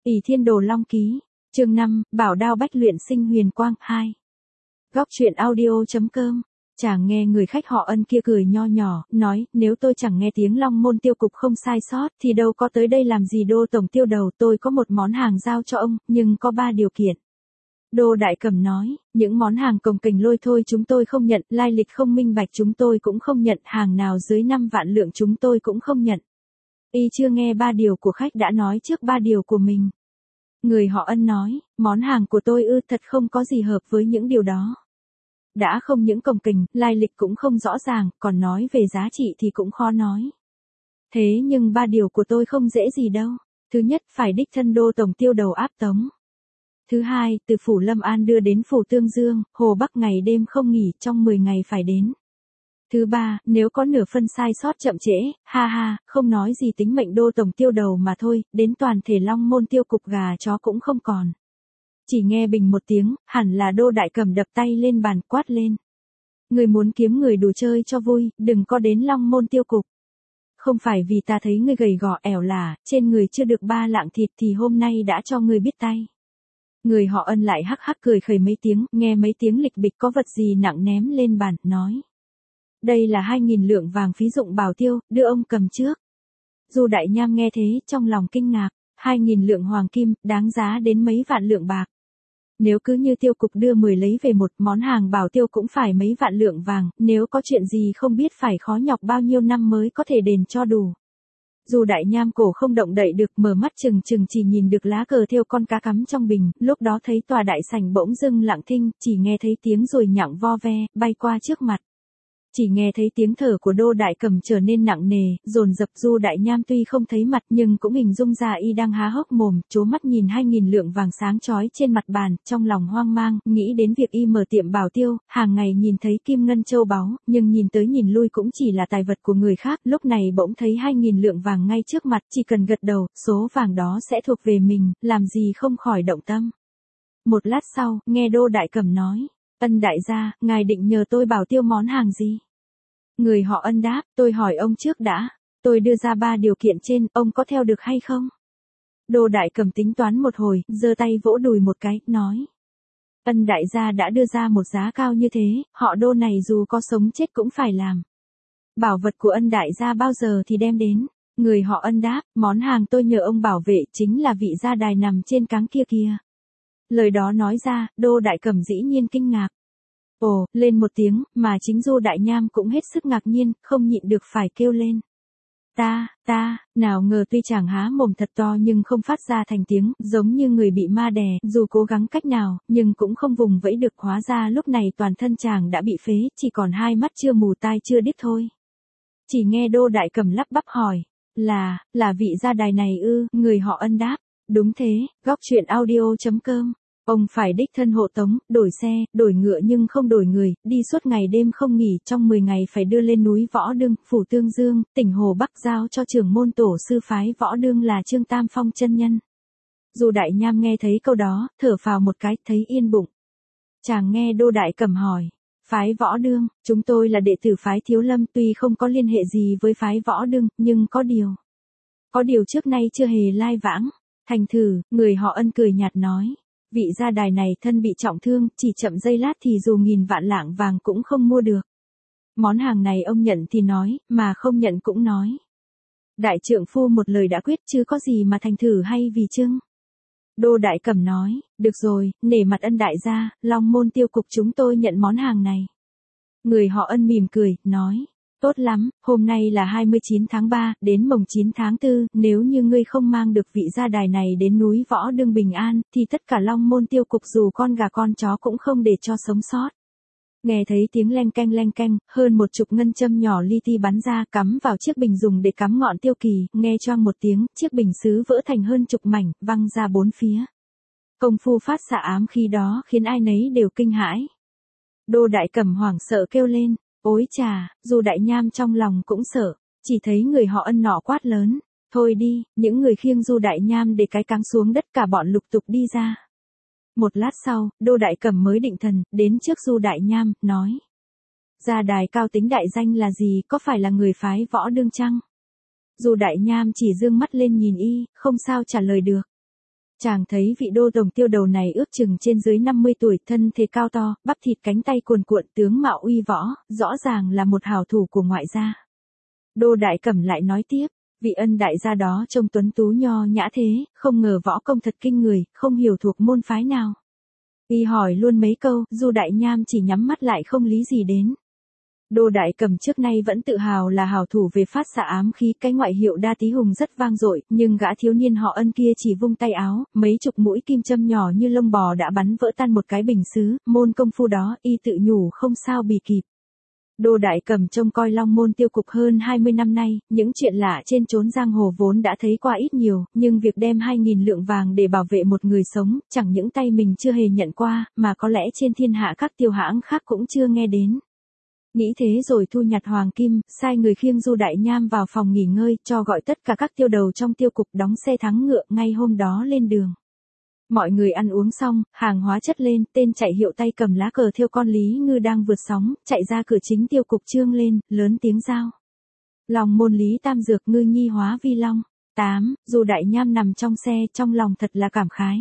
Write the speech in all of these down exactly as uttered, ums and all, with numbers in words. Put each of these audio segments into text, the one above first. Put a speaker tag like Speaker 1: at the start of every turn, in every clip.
Speaker 1: Ỷ Thiên Đồ Long Ký, chương năm, Bảo Đao Bách Luyện Sinh Huyền Quang hai. Góc truyện audio.com. Chàng nghe người khách họ Ân kia cười nho nhỏ, nói, nếu tôi chẳng nghe tiếng Long Môn tiêu cục không sai sót, thì đâu có tới đây làm gì Đô Tổng Tiêu Đầu, tôi có một món hàng giao cho ông, nhưng có ba điều kiện. Đô Đại Cầm nói, những món hàng cồng kềnh lôi thôi chúng tôi không nhận, lai lịch không minh bạch chúng tôi cũng không nhận, hàng nào dưới năm vạn lượng chúng tôi cũng không nhận. Y chưa nghe ba điều của khách đã nói trước ba điều của mình. Người họ Ân nói, món hàng của tôi ư thật không có gì hợp với những điều đó. Đã không những cồng kềnh, lai lịch cũng không rõ ràng, còn nói về giá trị thì cũng khó nói. Thế nhưng ba điều của tôi không dễ gì đâu. Thứ nhất, phải đích thân Đô Tổng Tiêu Đầu áp tống. Thứ hai, từ phủ Lâm An đưa đến phủ Tương Dương, Hồ Bắc ngày đêm không nghỉ, trong mười ngày phải đến. Thứ ba, nếu có nửa phân sai sót chậm trễ, ha ha, không nói gì tính mệnh Đô Tổng Tiêu Đầu mà thôi, đến toàn thể Long Môn tiêu cục gà chó cũng không còn. Chỉ nghe bình một tiếng, hẳn là Đô Đại Cầm đập tay lên bàn quát lên. Người muốn kiếm người đùa chơi cho vui, đừng có đến Long Môn tiêu cục. Không phải vì ta thấy người gầy gò ẻo lả, trên người chưa được ba lạng thịt thì hôm nay đã cho người biết tay. Người họ Ân lại hắc hắc cười khẩy mấy tiếng, nghe mấy tiếng lịch bịch có vật gì nặng ném lên bàn, nói. Đây là hai nghìn lượng vàng phí dụng bảo tiêu, đưa ông cầm trước. Du Đại Nham nghe thế, trong lòng kinh ngạc, hai nghìn lượng hoàng kim, đáng giá đến mấy vạn lượng bạc. Nếu cứ như tiêu cục đưa mười lấy về một món hàng bảo tiêu cũng phải mấy vạn lượng vàng, nếu có chuyện gì không biết phải khó nhọc bao nhiêu năm mới có thể đền cho đủ. Du Đại Nham cổ không động đậy được, mở mắt chừng chừng chỉ nhìn được lá cờ thêu con cá cắm trong bình, lúc đó thấy tòa đại sảnh bỗng dưng lặng thinh, chỉ nghe thấy tiếng ruồi nhặng vo ve, bay qua trước mặt. Chỉ nghe thấy tiếng thở của Đô Đại Cầm trở nên nặng nề, dồn dập. Du Đại Nham tuy không thấy mặt nhưng cũng hình dung ra y đang há hốc mồm, trố mắt nhìn hai nghìn lượng vàng sáng chói trên mặt bàn, trong lòng hoang mang, nghĩ đến việc y mở tiệm bảo tiêu, hàng ngày nhìn thấy kim ngân châu báu, nhưng nhìn tới nhìn lui cũng chỉ là tài vật của người khác, lúc này bỗng thấy hai nghìn lượng vàng ngay trước mặt, chỉ cần gật đầu, số vàng đó sẽ thuộc về mình, làm gì không khỏi động tâm. Một lát sau, nghe Đô Đại Cầm nói. Ân đại gia, ngài định nhờ tôi bảo tiêu món hàng gì? Người họ Ân đáp, tôi hỏi ông trước đã. Tôi đưa ra ba điều kiện trên, ông có theo được hay không? Đô Đại Cầm tính toán một hồi, giơ tay vỗ đùi một cái, nói. Ân đại gia đã đưa ra một giá cao như thế, họ Đô này dù có sống chết cũng phải làm. Bảo vật của Ân đại gia bao giờ thì đem đến? Người họ Ân đáp, món hàng tôi nhờ ông bảo vệ chính là vị gia đài nằm trên cáng kia kia. Lời đó nói ra, Đô Đại Cầm dĩ nhiên kinh ngạc. Ồ, lên một tiếng, mà chính Du Đại Nham cũng hết sức ngạc nhiên, không nhịn được phải kêu lên. Ta, ta, nào ngờ tuy chàng há mồm thật to nhưng không phát ra thành tiếng, giống như người bị ma đè, dù cố gắng cách nào, nhưng cũng không vùng vẫy được, hóa ra lúc này toàn thân chàng đã bị phế, chỉ còn hai mắt chưa mù tai chưa điếc thôi. Chỉ nghe Đô Đại Cầm lắp bắp hỏi, là, là vị gia đài này ư? Người họ Ân đáp, đúng thế, góc truyện audio.com. Ông phải đích thân hộ tống, đổi xe, đổi ngựa nhưng không đổi người, đi suốt ngày đêm không nghỉ, trong mười ngày phải đưa lên núi Võ Đương, phủ Tương Dương, tỉnh Hồ Bắc giao cho trưởng môn tổ sư phái Võ Đương là Trương Tam Phong chân nhân. Du Đại Nham nghe thấy câu đó, thở phào một cái, thấy yên bụng. Chàng nghe Đô Đại Cầm hỏi, phái Võ Đương, chúng tôi là đệ tử phái Thiếu Lâm, tuy không có liên hệ gì với phái Võ Đương, nhưng có điều. Có điều trước nay chưa hề lai vãng. Thành thử, người họ Ân cười nhạt nói. Vị gia đài này thân bị trọng thương, chỉ chậm giây lát thì dù nghìn vạn lạng vàng cũng không mua được. Món hàng này ông nhận thì nói, mà không nhận cũng nói. Đại trượng phu một lời đã quyết, chứ có gì mà thành thử hay vì chưng. Đô Đại Cầm nói, được rồi, nể mặt Ân đại gia, Long Môn tiêu cục chúng tôi nhận món hàng này. Người họ Ân mỉm cười, nói. Tốt lắm, hôm nay là hai mươi chín tháng ba, đến mồng chín tháng tư, nếu như ngươi không mang được vị gia đài này đến núi Võ Đương bình an, thì tất cả Long Môn tiêu cục dù con gà con chó cũng không để cho sống sót. Nghe thấy tiếng leng keng leng keng, hơn một chục ngân châm nhỏ li ti bắn ra, cắm vào chiếc bình dùng để cắm ngọn tiêu kỳ, nghe choang một tiếng, chiếc bình sứ vỡ thành hơn chục mảnh, văng ra bốn phía. Công phu phát xạ ám khí đó khiến ai nấy đều kinh hãi. Đô Đại Cầm hoảng sợ kêu lên. Ôi chà, dù Đại Nham trong lòng cũng sợ, chỉ thấy người họ Ân nọ quát lớn, thôi đi, những người khiêng Du Đại Nham để cái cáng xuống đất cả bọn lục tục đi ra. Một lát sau, Đô Đại Cầm mới định thần, đến trước Du Đại Nham, nói. Gia đài cao tính đại danh là gì, có phải là người phái Võ Đương chăng? Du Đại Nham chỉ dương mắt lên nhìn y, không sao trả lời được. Chàng thấy vị đô tổng tiêu đầu này ước chừng trên dưới năm mươi tuổi, thân thể cao to, bắp thịt cánh tay cuồn cuộn, tướng mạo uy võ, rõ ràng là một hảo thủ của ngoại gia. Đô Đại Cẩm lại nói tiếp, vị ân đại gia đó trông tuấn tú nho nhã thế, không ngờ võ công thật kinh người, không hiểu thuộc môn phái nào. Y hỏi luôn mấy câu, Du Đại Nham chỉ nhắm mắt lại không lý gì đến. Đô Đại Cẩm trước nay vẫn tự hào là hảo thủ về phát xạ ám khí, cái ngoại hiệu Đa Tý Hùng rất vang dội, nhưng gã thiếu niên họ Ân kia chỉ vung tay áo, mấy chục mũi kim châm nhỏ như lông bò đã bắn vỡ tan một cái bình sứ, môn công phu đó y tự nhủ không sao bì kịp. Đô Đại Cẩm trông coi Long Môn tiêu cục hơn hai mươi năm nay, những chuyện lạ trên chốn giang hồ vốn đã thấy qua ít nhiều, nhưng việc đem hai nghìn lượng vàng để bảo vệ một người sống, chẳng những tay mình chưa hề nhận qua, mà có lẽ trên thiên hạ các tiêu hãng khác cũng chưa nghe đến. Nghĩ thế rồi thu nhặt hoàng kim, sai người khiêng Du Đại Nham vào phòng nghỉ ngơi, cho gọi tất cả các tiêu đầu trong tiêu cục đóng xe thắng ngựa ngay hôm đó lên đường. Mọi người ăn uống xong, hàng hóa chất lên, tên chạy hiệu tay cầm lá cờ thêu con Lý Ngư đang vượt sóng, chạy ra cửa chính tiêu cục trương lên, lớn tiếng giao. Lòng môn Lý Tam Dược Ngư nhi hóa vi long. tám. Du Đại Nham nằm trong xe, trong lòng thật là cảm khái.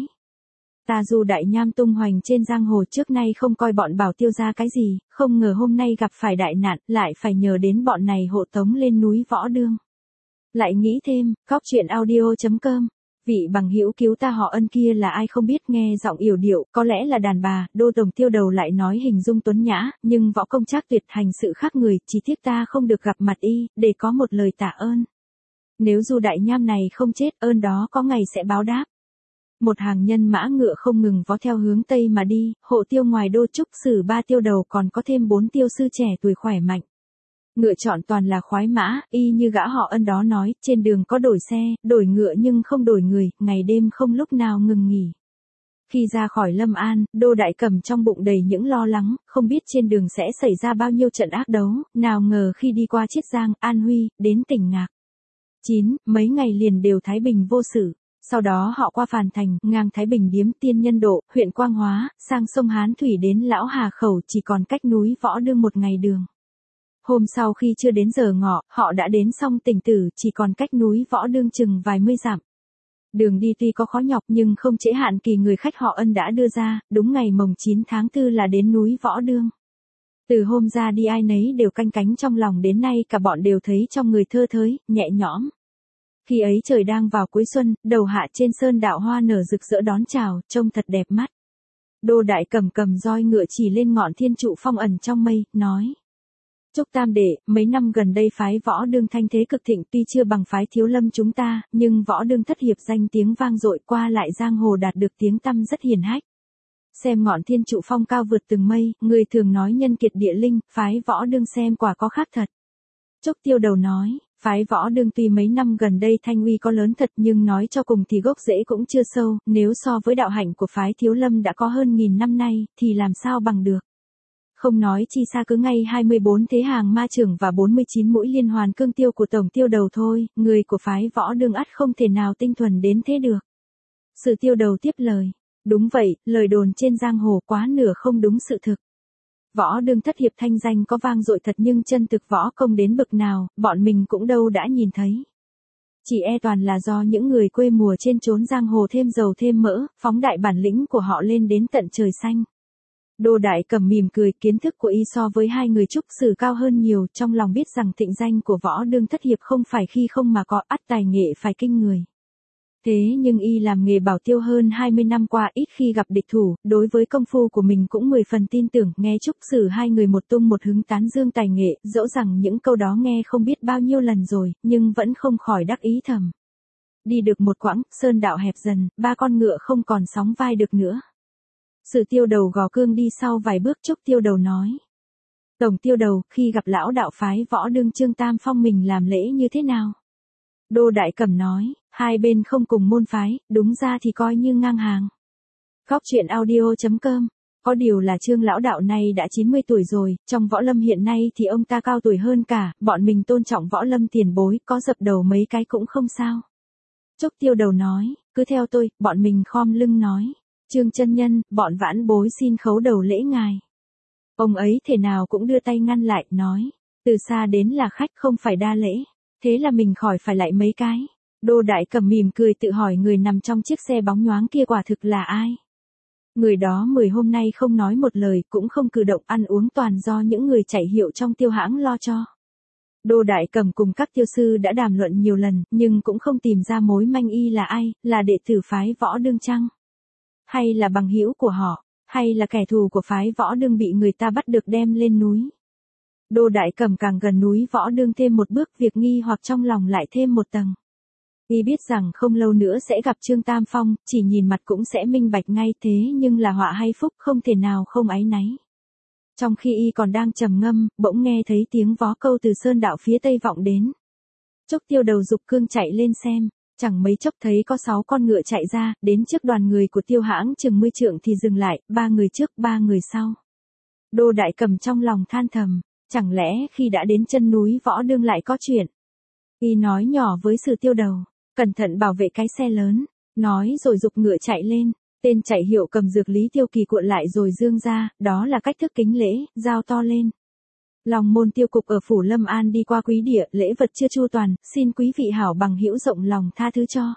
Speaker 1: Ta Du Đại Nham tung hoành trên giang hồ trước nay không coi bọn Bảo Tiêu ra cái gì, không ngờ hôm nay gặp phải đại nạn, lại phải nhờ đến bọn này hộ tống lên núi Võ Đương. Lại nghĩ thêm, góc truyện audio chấm com. Vị bằng hữu cứu ta họ Ân kia là ai không biết, nghe giọng yểu điệu, có lẽ là đàn bà. Đô tổng tiêu đầu lại nói hình dung tuấn nhã, nhưng võ công trác tuyệt, hành sự khác người, chỉ tiếc ta không được gặp mặt y, để có một lời tạ ơn. Nếu Du Đại Nham này không chết, ơn đó có ngày sẽ báo đáp. Một hàng nhân mã ngựa không ngừng vó theo hướng tây mà đi, hộ tiêu ngoài đô trúc xử ba tiêu đầu còn có thêm bốn tiêu sư trẻ tuổi khỏe mạnh. Ngựa chọn toàn là khoái mã, y như gã họ Ân đó nói, trên đường có đổi xe, đổi ngựa nhưng không đổi người, ngày đêm không lúc nào ngừng nghỉ. Khi ra khỏi Lâm An, Đô Đại Cẩm trong bụng đầy những lo lắng, không biết trên đường sẽ xảy ra bao nhiêu trận ác đấu, nào ngờ khi đi qua Chiết Giang, An Huy, đến tỉnh Ngạc. chín. Mấy ngày liền đều thái bình vô sự. Sau đó họ qua Phàn Thành, ngang Thái Bình Điếm, Tiên Nhân Độ, huyện Quang Hóa, sang sông Hán Thủy đến Lão Hà Khẩu, chỉ còn cách núi Võ Đương một ngày đường. Hôm sau khi chưa đến giờ ngọ, họ đã đến xong tỉnh Tử, chỉ còn cách núi Võ Đương chừng vài mươi dặm. Đường đi tuy có khó nhọc nhưng không trễ hạn kỳ người khách họ Ân đã đưa ra, đúng ngày mồng chín tháng tư là đến núi Võ Đương. Từ hôm ra đi ai nấy đều canh cánh trong lòng, đến nay cả bọn đều thấy trong người thơ thới, nhẹ nhõm. Khi ấy trời đang vào cuối xuân, đầu hạ trên sơn đạo hoa nở rực rỡ đón chào, trông thật đẹp mắt. Đô Đại Cẩm cầm roi ngựa chỉ lên ngọn thiên trụ phong ẩn trong mây, nói. Trúc Tam Đệ, mấy năm gần đây phái Võ Đương thanh thế cực thịnh, tuy chưa bằng phái Thiếu Lâm chúng ta, nhưng Võ Đương thất hiệp danh tiếng vang dội, qua lại giang hồ đạt được tiếng tăm rất hiển hách. Xem ngọn thiên trụ phong cao vượt từng mây, người thường nói nhân kiệt địa linh, phái Võ Đương xem quả có khác thật. Trúc Tiêu Đầu nói, phái Võ Đương tuy mấy năm gần đây thanh uy có lớn thật, nhưng nói cho cùng thì gốc rễ cũng chưa sâu, nếu so với đạo hạnh của phái Thiếu Lâm đã có hơn nghìn năm nay, thì làm sao bằng được. Không nói chi xa cứ ngay hai mươi bốn thế hàng ma trưởng và bốn mươi chín mũi liên hoàn cương tiêu của tổng tiêu đầu thôi, người của phái Võ Đương ắt không thể nào tinh thuần đến thế được. Sử Tiêu Đầu tiếp lời, đúng vậy, lời đồn trên giang hồ quá nửa không đúng sự thực. Võ Đương thất hiệp thanh danh có vang dội thật, nhưng chân thực võ công đến bực nào, bọn mình cũng đâu đã nhìn thấy. Chỉ e toàn là do những người quê mùa trên chốn giang hồ thêm dầu thêm mỡ, phóng đại bản lĩnh của họ lên đến tận trời xanh. Đô Đại Cẩm mỉm cười, kiến thức của y so với hai người trúc sử cao hơn nhiều, trong lòng biết rằng thịnh danh của Võ Đương thất hiệp không phải khi không mà có, ắt tài nghệ phải kinh người. Thế nhưng y làm nghề bảo tiêu hơn hai mươi năm qua, ít khi gặp địch thủ, đối với công phu của mình cũng mười phần tin tưởng, nghe trúc sử hai người một tung một hứng tán dương tài nghệ, dẫu rằng những câu đó nghe không biết bao nhiêu lần rồi, nhưng vẫn không khỏi đắc ý thầm. Đi được một quãng, sơn đạo hẹp dần, ba con ngựa không còn sóng vai được nữa. Sử Tiêu Đầu gò cương đi sau vài bước, Trúc Tiêu Đầu nói. Tổng Tiêu Đầu, khi gặp lão đạo phái Võ Đương Trương Tam Phong mình làm lễ như thế nào? Đô Đại Cẩm nói, hai bên không cùng môn phái, đúng ra thì coi như ngang hàng. Góc truyện audio chấm com. Có điều là Trương lão đạo này đã chín mươi tuổi rồi, trong võ lâm hiện nay thì ông ta cao tuổi hơn cả, bọn mình tôn trọng võ lâm tiền bối, có dập đầu mấy cái cũng không sao. Trúc Tiêu Đầu nói, cứ theo tôi, bọn mình khom lưng nói. Trương chân nhân, bọn vãn bối xin khấu đầu lễ ngài. Ông ấy thể nào cũng đưa tay ngăn lại, nói, từ xa đến là khách không phải đa lễ, thế là mình khỏi phải lại mấy cái. Đô Đại Cầm mỉm cười tự hỏi người nằm trong chiếc xe bóng nhoáng kia quả thực là ai. Người đó mười hôm nay không nói một lời, cũng không cử động, ăn uống toàn do những người chạy hiệu trong Tiêu hãng lo cho. Đô Đại Cầm cùng các tiêu sư đã đàm luận nhiều lần, nhưng cũng không tìm ra mối manh y là ai, là đệ tử phái Võ Đương chăng? Hay là bằng hữu của họ, hay là kẻ thù của phái Võ Đương bị người ta bắt được đem lên núi? Đô Đại Cầm càng gần núi Võ Đương thêm một bước, việc nghi hoặc trong lòng lại thêm một tầng. Y biết rằng không lâu nữa sẽ gặp Trương Tam Phong, chỉ nhìn mặt cũng sẽ minh bạch ngay, thế nhưng là họa hay phúc không thể nào không áy náy. Trong khi y còn đang trầm ngâm, bỗng nghe thấy tiếng vó câu từ sơn đạo phía tây vọng đến. Trúc Tiêu Đầu giục cương chạy lên xem, chẳng mấy chốc thấy có sáu con ngựa chạy ra, đến trước đoàn người của Tiêu hãng chừng mươi trượng thì dừng lại, ba người trước ba người sau. Đô Đại Cầm trong lòng than thầm, chẳng lẽ khi đã đến chân núi Võ Đương lại có chuyện. Y nói nhỏ với Sử Tiêu Đầu, cẩn thận bảo vệ cái xe lớn, nói rồi giục ngựa chạy lên. Tên chạy hiệu cầm dược Lý Tiêu Kỳ cuộn lại rồi dương ra, đó là cách thức kính lễ, giao to lên. Long môn tiêu cục ở phủ Lâm An đi qua quý địa, lễ vật chưa chu toàn, xin quý vị hảo bằng hữu rộng lòng tha thứ cho.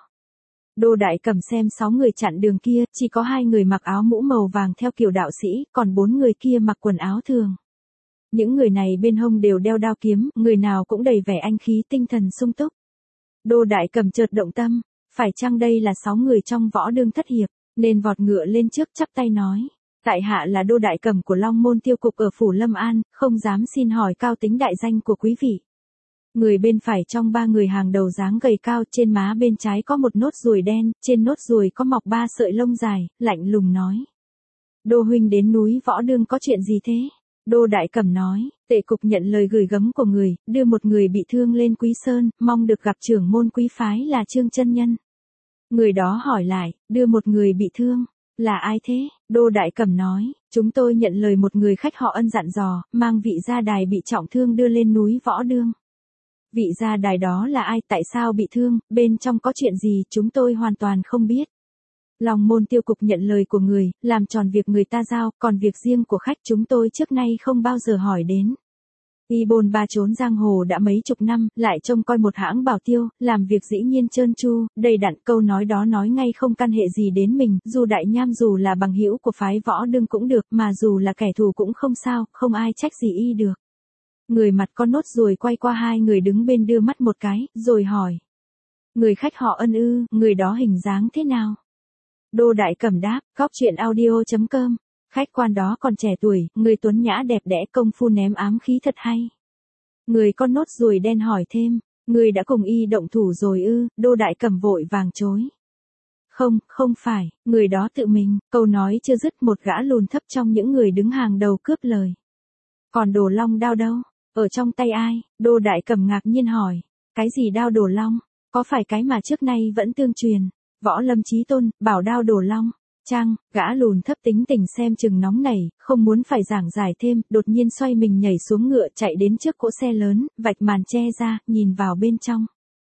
Speaker 1: Đô Đại Cầm xem sáu người chặn đường kia, chỉ có hai người mặc áo mũ màu vàng theo kiểu đạo sĩ, còn bốn người kia mặc quần áo thường. Những người này bên hông đều đeo đao kiếm, người nào cũng đầy vẻ anh khí tinh thần sung túc. Đô Đại Cầm chợt động tâm, phải chăng đây là sáu người trong Võ Đương thất hiệp? Nên vọt ngựa lên trước chắp tay nói, tại hạ là Đô Đại Cầm của Long môn tiêu cục ở phủ Lâm An, không dám xin hỏi cao tính đại danh của quý vị. Người bên phải trong ba người hàng đầu dáng gầy cao, trên má bên trái có một nốt ruồi đen, trên nốt ruồi có mọc ba sợi lông dài, lạnh lùng nói. Đô huynh đến núi Võ Đương có chuyện gì thế? Đô Đại Cầm nói, tệ cục nhận lời gửi gấm của người, đưa một người bị thương lên Quý Sơn, mong được gặp trưởng môn quý phái là Trương chân nhân. Người đó hỏi lại, đưa một người bị thương, là ai thế? Đô Đại Cầm nói, chúng tôi nhận lời một người khách họ Ân dặn dò, mang vị gia đài bị trọng thương đưa lên núi Võ Đương. Vị gia đài đó là ai, tại sao bị thương, bên trong có chuyện gì, chúng tôi hoàn toàn không biết. Long môn tiêu cục nhận lời của người, làm tròn việc người ta giao, còn việc riêng của khách chúng tôi trước nay không bao giờ hỏi đến. Y bồn ba trốn giang hồ đã mấy chục năm, lại trông coi một hãng bảo tiêu, làm việc dĩ nhiên trơn tru, đầy đặn, câu nói đó nói ngay không căn hệ gì đến mình, dù đại nham dù là bằng hữu của phái Võ Đương cũng được, mà dù là kẻ thù cũng không sao, không ai trách gì y được. Người mặt con nốt ruồi quay qua hai người đứng bên đưa mắt một cái, rồi hỏi. Người khách họ Ân ư, người đó hình dáng thế nào? Đô Đại Cầm đáp, góc truyện audio chấm com. Khách quan đó còn trẻ tuổi, người tuấn nhã đẹp đẽ, công phu ném ám khí thật hay. Người con nốt ruồi đen hỏi thêm, người đã cùng y động thủ rồi ư? Đô Đại Cầm vội vàng chối. Không, không phải, người đó tự mình, câu nói chưa dứt một gã lùn thấp trong những người đứng hàng đầu cướp lời. Còn đồ long đao đâu? Ở trong tay ai? Đô Đại Cầm ngạc nhiên hỏi, cái gì đao đồ long? Có phải cái mà trước nay vẫn tương truyền? Võ Lâm Chí Tôn, bảo đao đồ long. Chăng, gã lùn thấp tính tình xem chừng nóng nảy, không muốn phải giảng giải thêm, đột nhiên xoay mình nhảy xuống ngựa chạy đến trước cỗ xe lớn, vạch màn che ra, nhìn vào bên trong.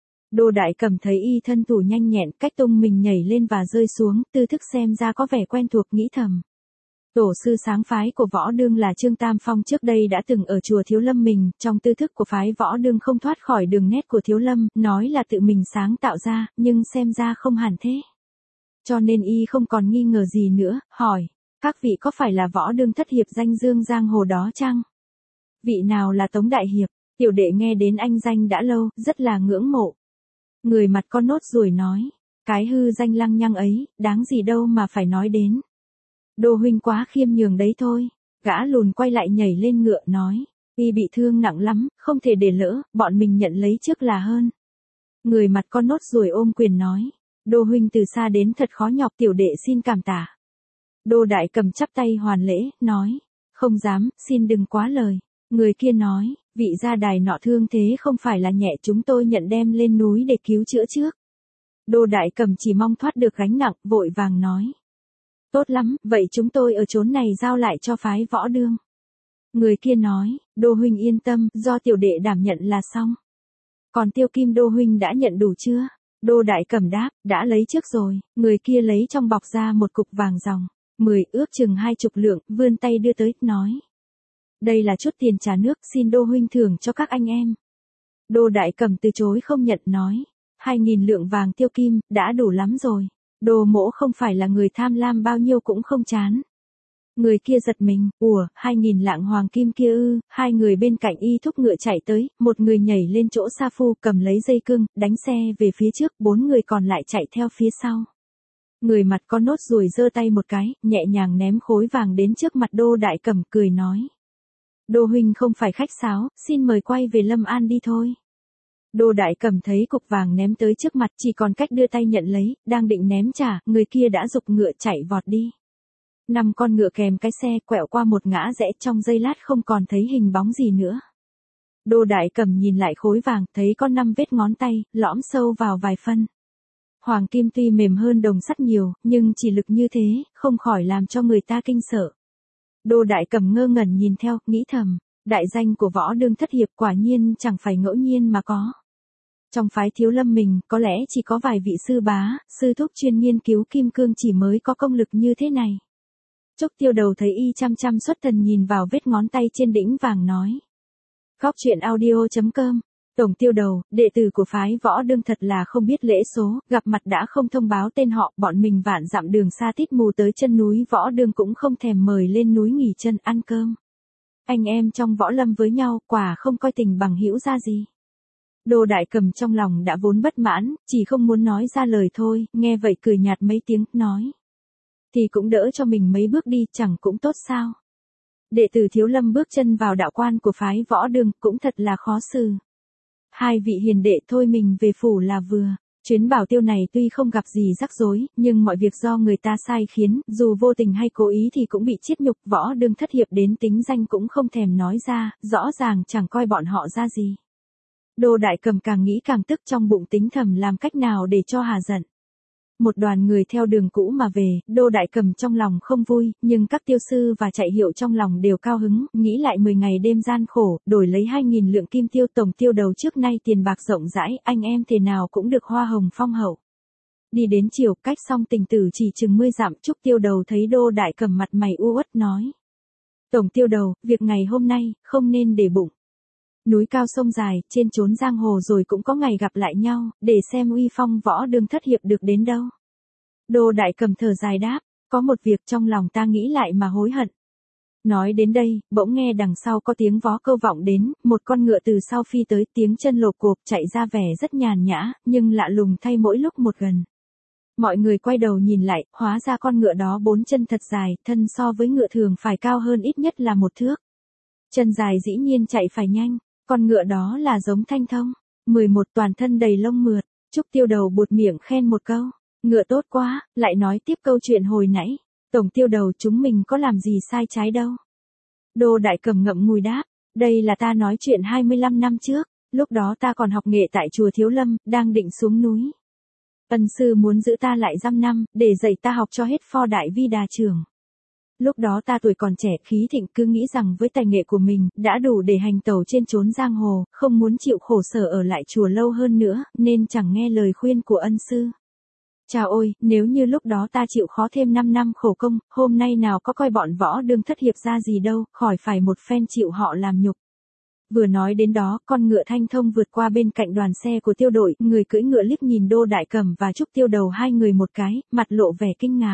Speaker 1: Đô Đại Cầm thấy y thân thủ nhanh nhẹn, cách tung mình nhảy lên và rơi xuống, tư thức xem ra có vẻ quen thuộc, nghĩ thầm. Tổ sư sáng phái của Võ Đương là Trương Tam Phong trước đây đã từng ở chùa Thiếu Lâm mình, trong tư thức của phái Võ Đương không thoát khỏi đường nét của Thiếu Lâm, nói là tự mình sáng tạo ra, nhưng xem ra không hẳn thế. Cho nên y không còn nghi ngờ gì nữa, hỏi, các vị có phải là Võ Đương thất hiệp danh dương giang hồ đó chăng? Vị nào là Tống Đại Hiệp? Tiểu đệ nghe đến anh danh đã lâu, rất là ngưỡng mộ. Người mặt con nốt ruồi nói, cái hư danh lăng nhăng ấy, đáng gì đâu mà phải nói đến. Đô huynh quá khiêm nhường đấy thôi. Gã lùn quay lại nhảy lên ngựa nói, y bị thương nặng lắm, không thể để lỡ, bọn mình nhận lấy trước là hơn. Người mặt con nốt ruồi ôm quyền nói, Đô huynh từ xa đến thật khó nhọc, tiểu đệ xin cảm tạ. Đô Đại Cầm chắp tay hoàn lễ, nói, không dám, xin đừng quá lời. Người kia nói, vị gia đài nọ thương thế không phải là nhẹ, chúng tôi nhận đem lên núi để cứu chữa trước. Đô Đại Cầm chỉ mong thoát được gánh nặng, vội vàng nói. Tốt lắm, vậy chúng tôi ở chốn này giao lại cho phái Võ Đương. Người kia nói, Đô huynh yên tâm, do tiểu đệ đảm nhận là xong. Còn tiêu kim Đô huynh đã nhận đủ chưa? Đô Đại Cầm đáp, đã lấy trước rồi. Người kia lấy trong bọc ra một cục vàng ròng, mười ước chừng hai chục lượng, vươn tay đưa tới, nói. Đây là chút tiền trà nước, xin Đô huynh thưởng cho các anh em. Đô Đại Cầm từ chối không nhận, nói. Hai nghìn lượng vàng tiêu kim, đã đủ lắm rồi. Đô mỗ không phải là người tham lam bao nhiêu cũng không chán. Người kia giật mình, ủa, hai nghìn lạng hoàng kim kia ư, hai người bên cạnh y thúc ngựa chạy tới, một người nhảy lên chỗ sa phu cầm lấy dây cương, đánh xe về phía trước, bốn người còn lại chạy theo phía sau. Người mặt có nốt ruồi giơ tay một cái, nhẹ nhàng ném khối vàng đến trước mặt Đô Đại Cẩm, cười nói. Đô huynh không phải khách sáo, xin mời quay về Lâm An đi thôi. Đô Đại Cẩm thấy cục vàng ném tới trước mặt, chỉ còn cách đưa tay nhận lấy, đang định ném trả, người kia đã giục ngựa chạy vọt đi. Năm con ngựa kèm cái xe quẹo qua một ngã rẽ, trong giây lát không còn thấy hình bóng gì nữa. Đô Đại Cẩm nhìn lại khối vàng, thấy có năm vết ngón tay, lõm sâu vào vài phân. Hoàng kim tuy mềm hơn đồng sắt nhiều, nhưng chỉ lực như thế, không khỏi làm cho người ta kinh sợ. Đô Đại Cẩm ngơ ngẩn nhìn theo, nghĩ thầm, đại danh của Võ Đương thất hiệp quả nhiên chẳng phải ngẫu nhiên mà có. Trong phái Thiếu Lâm mình, có lẽ chỉ có vài vị sư bá, sư thúc chuyên nghiên cứu kim cương chỉ mới có công lực như thế này. Trúc Tiêu Đầu thấy y chăm chăm xuất thần nhìn vào vết ngón tay trên đỉnh vàng nói. Góc truyện audio chấm com. Tổng Tiêu Đầu, đệ tử của phái Võ Đương thật là không biết lễ số, gặp mặt đã không thông báo tên họ, bọn mình vạn dặm đường xa tít mù tới chân núi Võ Đương cũng không thèm mời lên núi nghỉ chân ăn cơm. Anh em trong võ lâm với nhau, quả không coi tình bằng hữu ra gì. Đô Đại Cẩm trong lòng đã vốn bất mãn, chỉ không muốn nói ra lời thôi, nghe vậy cười nhạt mấy tiếng, nói. Thì cũng đỡ cho mình mấy bước đi, chẳng cũng tốt sao. Đệ tử Thiếu Lâm bước chân vào đạo quan của phái Võ Đương, cũng thật là khó xử. Hai vị hiền đệ thôi mình về phủ là vừa. Chuyến bảo tiêu này tuy không gặp gì rắc rối, nhưng mọi việc do người ta sai khiến, dù vô tình hay cố ý thì cũng bị chiết nhục. Võ Đương thất hiệp đến tính danh cũng không thèm nói ra, rõ ràng chẳng coi bọn họ ra gì. Đô Đại Cẩm càng nghĩ càng tức, trong bụng tính thầm làm cách nào để cho hà giận. Một đoàn người theo đường cũ mà về, Đô Đại Cẩm trong lòng không vui, nhưng các tiêu sư và chạy hiệu trong lòng đều cao hứng, nghĩ lại mười ngày đêm gian khổ, đổi lấy hai nghìn lượng kim tiêu. Tổng Tiêu Đầu trước nay tiền bạc rộng rãi, anh em thế nào cũng được hoa hồng phong hậu. Đi đến chiều, cách xong Tình Tử chỉ chừng mươi dặm, Trúc Tiêu Đầu thấy Đô Đại Cẩm mặt mày u uất nói. Tổng Tiêu Đầu, việc ngày hôm nay, không nên để bụng. Núi cao sông dài, trên chốn giang hồ rồi cũng có ngày gặp lại nhau, để xem uy phong Võ Đương thất hiệp được đến đâu. Đô Đại Cẩm thở dài đáp, có một việc trong lòng ta nghĩ lại mà hối hận. Nói đến đây, bỗng nghe đằng sau có tiếng vó câu vọng đến, một con ngựa từ sau phi tới, tiếng chân lộp cộp chạy ra vẻ rất nhàn nhã, nhưng lạ lùng thay mỗi lúc một gần. Mọi người quay đầu nhìn lại, hóa ra con ngựa đó bốn chân thật dài, thân so với ngựa thường phải cao hơn ít nhất là một thước. Chân dài dĩ nhiên chạy phải nhanh. Con ngựa đó là giống Thanh Thông, mười một toàn thân đầy lông mượt. Trúc Tiêu Đầu buột miệng khen một câu, ngựa tốt quá, lại nói tiếp câu chuyện hồi nãy. Tổng Tiêu Đầu, chúng mình có làm gì sai trái đâu. Đô Đại Cẩm ngậm ngùi đáp, đây là ta nói chuyện hai mươi lăm năm trước, lúc đó ta còn học nghệ tại chùa Thiếu Lâm, đang định xuống núi. Ân sư muốn giữ ta lại dăm năm, để dạy ta học cho hết pho đại vi đà trưởng. Lúc đó ta tuổi còn trẻ, khí thịnh, cứ nghĩ rằng với tài nghệ của mình, đã đủ để hành tẩu trên chốn giang hồ, không muốn chịu khổ sở ở lại chùa lâu hơn nữa, nên chẳng nghe lời khuyên của ân sư. Chào ôi, nếu như lúc đó ta chịu khó thêm năm năm khổ công, hôm nay nào có coi bọn Võ Đương thất hiệp ra gì đâu, khỏi phải một phen chịu họ làm nhục. Vừa nói đến đó, con ngựa Thanh Thông vượt qua bên cạnh đoàn xe của Tiêu đội, người cưỡi ngựa liếc nhìn Đô Đại Cẩm và Trúc Tiêu Đầu hai người một cái, mặt lộ vẻ kinh ngạc.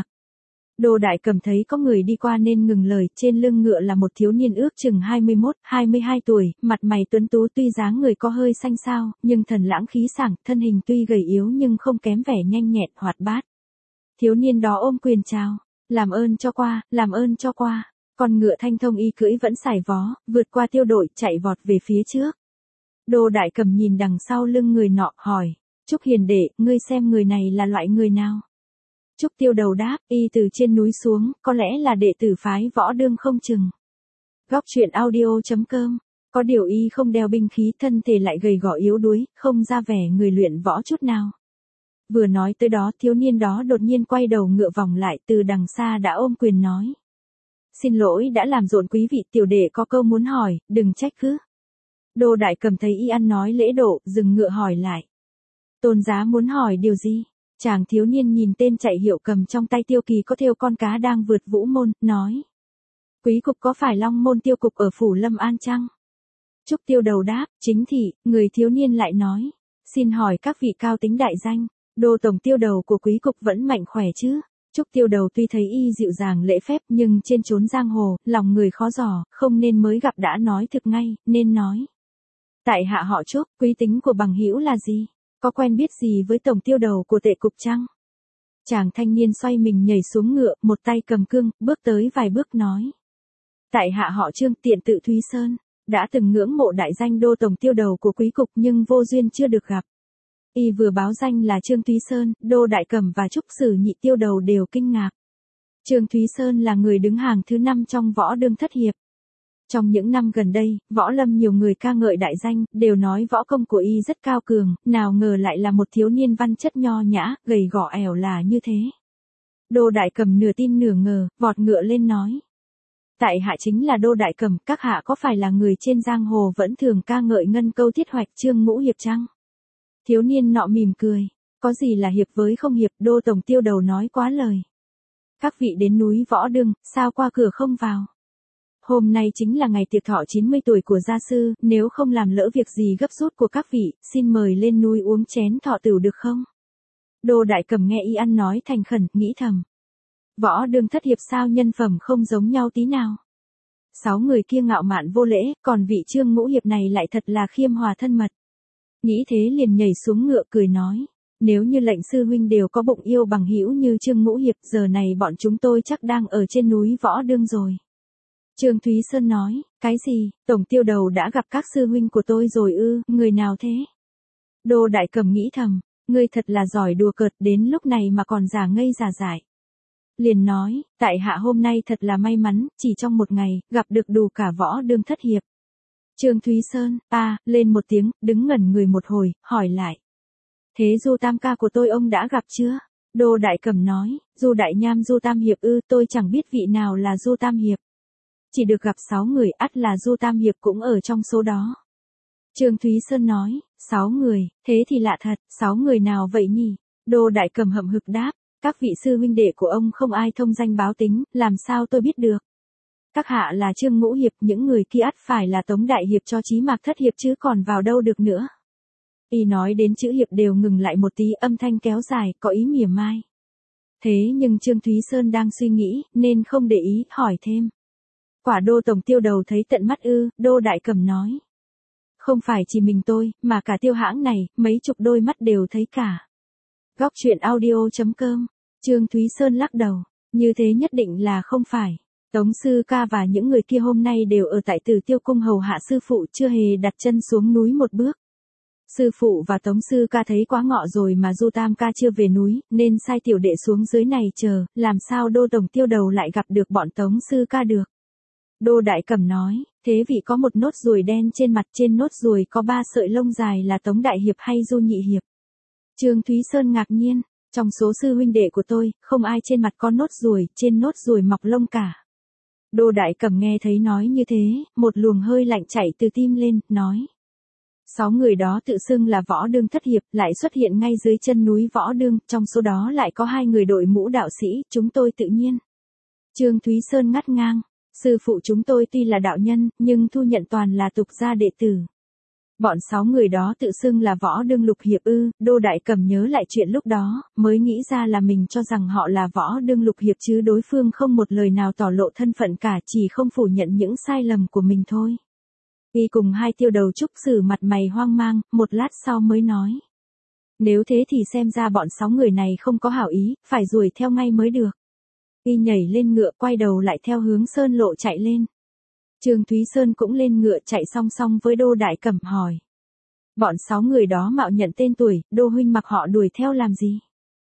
Speaker 1: Đô Đại Cẩm thấy có người đi qua nên ngừng lời, trên lưng ngựa là một thiếu niên ước chừng hai mươi mốt, hai mươi hai tuổi, mặt mày tuấn tú, tuy dáng người có hơi xanh xao, nhưng thần lãng khí sảng, thân hình tuy gầy yếu nhưng không kém vẻ nhanh nhẹn, hoạt bát. Thiếu niên đó ôm quyền chào, làm ơn cho qua, làm ơn cho qua. Con ngựa Thanh Thông y cưỡi vẫn sải vó, vượt qua Tiêu đội, chạy vọt về phía trước. Đô Đại Cẩm nhìn đằng sau lưng người nọ, hỏi, Trúc hiền đệ, ngươi xem người này là loại người nào? Trúc Tiêu Đầu đáp, y từ trên núi xuống, có lẽ là đệ tử phái Võ Đương không chừng. Góc truyện audio chấm com. Có điều y không đeo binh khí, thân thể lại gầy gò yếu đuối, không ra vẻ người luyện võ chút nào. Vừa nói tới đó, thiếu niên đó đột nhiên quay đầu ngựa vòng lại, từ đằng xa đã ôm quyền nói. Xin lỗi đã làm rộn quý vị, tiểu đệ có câu muốn hỏi, đừng trách cứ. Đô Đại Cẩm thấy y ăn nói lễ độ, dừng ngựa hỏi lại. Tôn giá muốn hỏi điều gì? Chàng thiếu niên nhìn tên chạy hiệu cầm trong tay tiêu kỳ có thêu con cá đang vượt vũ môn, nói. Quý cục có phải Long Môn tiêu cục ở phủ Lâm An chăng? Trúc Tiêu Đầu đáp, chính thị, người thiếu niên lại nói. Xin hỏi các vị cao tính đại danh, Đô tổng tiêu đầu của quý cục vẫn mạnh khỏe chứ? Trúc tiêu đầu tuy thấy y dịu dàng lễ phép nhưng trên chốn giang hồ, lòng người khó dò, không nên mới gặp đã nói thực ngay, nên nói. Tại hạ họ Trúc, quý tính của bằng hữu là gì? Có quen biết gì với tổng tiêu đầu của tệ cục chăng? Chàng thanh niên xoay mình nhảy xuống ngựa, một tay cầm cương, bước tới vài bước nói. Tại hạ họ Trương, tiện tự Thúy Sơn, đã từng ngưỡng mộ đại danh Đô tổng tiêu đầu của quý cục nhưng vô duyên chưa được gặp. Y vừa báo danh là Trương Thúy Sơn, Đô Đại Cẩm và Trúc Sử nhị tiêu đầu đều kinh ngạc. Trương Thúy Sơn là người đứng hàng thứ năm trong võ đương thất hiệp. Trong những năm gần đây, võ lâm nhiều người ca ngợi đại danh, đều nói võ công của y rất cao cường, nào ngờ lại là một thiếu niên văn chất nho nhã, gầy gò ẻo là như thế. Đô Đại Cẩm nửa tin nửa ngờ, vọt ngựa lên nói. Tại hạ chính là Đô Đại Cẩm, các hạ có phải là người trên giang hồ vẫn thường ca ngợi ngân câu thiết hoạch Trương Ngũ Hiệp chăng? Thiếu niên nọ mỉm cười, có gì là hiệp với không hiệp, Đô tổng tiêu đầu nói quá lời. Các vị đến núi Võ Đương, sao qua cửa không vào? Hôm nay chính là ngày tiệc thọ chín mươi tuổi của gia sư, nếu không làm lỡ việc gì gấp rút của các vị, xin mời lên núi uống chén thọ tửu được không? Đô Đại Cẩm nghe y ăn nói thành khẩn, nghĩ thầm. Võ Đương thất hiệp sao nhân phẩm không giống nhau tí nào? Sáu người kia ngạo mạn vô lễ, còn vị Trương Ngũ Hiệp này lại thật là khiêm hòa thân mật. Nghĩ thế liền nhảy xuống ngựa cười nói, nếu như lệnh sư huynh đều có bụng yêu bằng hữu như Trương Ngũ Hiệp, giờ này bọn chúng tôi chắc đang ở trên núi Võ Đương rồi. Trương Thúy Sơn nói, cái gì, tổng tiêu đầu đã gặp các sư huynh của tôi rồi ư, người nào thế? Đô Đại Cẩm nghĩ thầm, ngươi thật là giỏi đùa cợt, đến lúc này mà còn giả ngây giả dại. Liền nói, tại hạ hôm nay thật là may mắn, chỉ trong một ngày, gặp được đủ cả Võ Đương thất hiệp. Trương Thúy Sơn, a, lên một tiếng, đứng ngẩn người một hồi, hỏi lại. Thế Du Tam ca của tôi ông đã gặp chưa? Đô Đại Cẩm nói, Du Đại Nham Du Tam Hiệp ư, tôi chẳng biết vị nào là Du Tam Hiệp. Chỉ được gặp sáu người, ắt là Du Tam Hiệp cũng ở trong số đó. Trương Thúy Sơn nói, sáu người, thế thì lạ thật, sáu người nào vậy nhỉ? Đô Đại Cẩm hậm hực đáp, các vị sư huynh đệ của ông không ai thông danh báo tính, làm sao tôi biết được? Các hạ là Trương Ngũ Hiệp, những người kia ắt phải là Tống Đại Hiệp cho Chí Mạc thất hiệp chứ còn vào đâu được nữa. Y nói đến chữ hiệp đều ngừng lại một tí, âm thanh kéo dài, có ý mỉa mai. Thế nhưng Trương Thúy Sơn đang suy nghĩ, nên không để ý, hỏi thêm. Quả Đô tổng tiêu đầu thấy tận mắt ư? Đô Đại Cẩm nói. Không phải chỉ mình tôi, mà cả tiêu hãng này, mấy chục đôi mắt đều thấy cả. Góc truyện audio chấm com, Trương Thúy Sơn lắc đầu, như thế nhất định là không phải. Tống sư ca và những người kia hôm nay đều ở tại Tử Tiêu cung hầu hạ sư phụ, chưa hề đặt chân xuống núi một bước. Sư phụ và Tống sư ca thấy quá ngọ rồi mà Du Tam ca chưa về núi, nên sai tiểu đệ xuống dưới này chờ, làm sao Đô tổng tiêu đầu lại gặp được bọn Tống sư ca được. Đô Đại Cẩm nói, thế vị có một nốt ruồi đen trên mặt, trên nốt ruồi có ba sợi lông dài là Tống Đại Hiệp hay Du Nhị Hiệp? Trương Thúy Sơn ngạc nhiên, trong số sư huynh đệ của tôi, không ai trên mặt có nốt ruồi, trên nốt ruồi mọc lông cả. Đô Đại Cẩm nghe thấy nói như thế, một luồng hơi lạnh chảy từ tim lên, nói. Sáu người đó tự xưng là Võ Đương thất hiệp, lại xuất hiện ngay dưới chân núi Võ Đương, trong số đó lại có hai người đội mũ đạo sĩ, chúng tôi tự nhiên. Trương Thúy Sơn ngắt ngang, sư phụ chúng tôi tuy là đạo nhân, nhưng thu nhận toàn là tục gia đệ tử. Bọn sáu người đó tự xưng là Võ Đương lục hiệp ư? Đô Đại Cẩm nhớ lại chuyện lúc đó, mới nghĩ ra là mình cho rằng họ là Võ Đương lục hiệp chứ đối phương không một lời nào tỏ lộ thân phận cả, chỉ không phủ nhận những sai lầm của mình thôi. Y cùng hai tiêu đầu Trúc Sử mặt mày hoang mang, một lát sau mới nói. Nếu thế thì xem ra bọn sáu người này không có hảo ý, phải đuổi theo ngay mới được. Y nhảy lên ngựa, quay đầu lại theo hướng sơn lộ chạy lên. Trương Thúy Sơn cũng lên ngựa chạy song song với Đô Đại Cẩm hỏi. Bọn sáu người đó mạo nhận tên tuổi, Đô huynh mặc họ đuổi theo làm gì?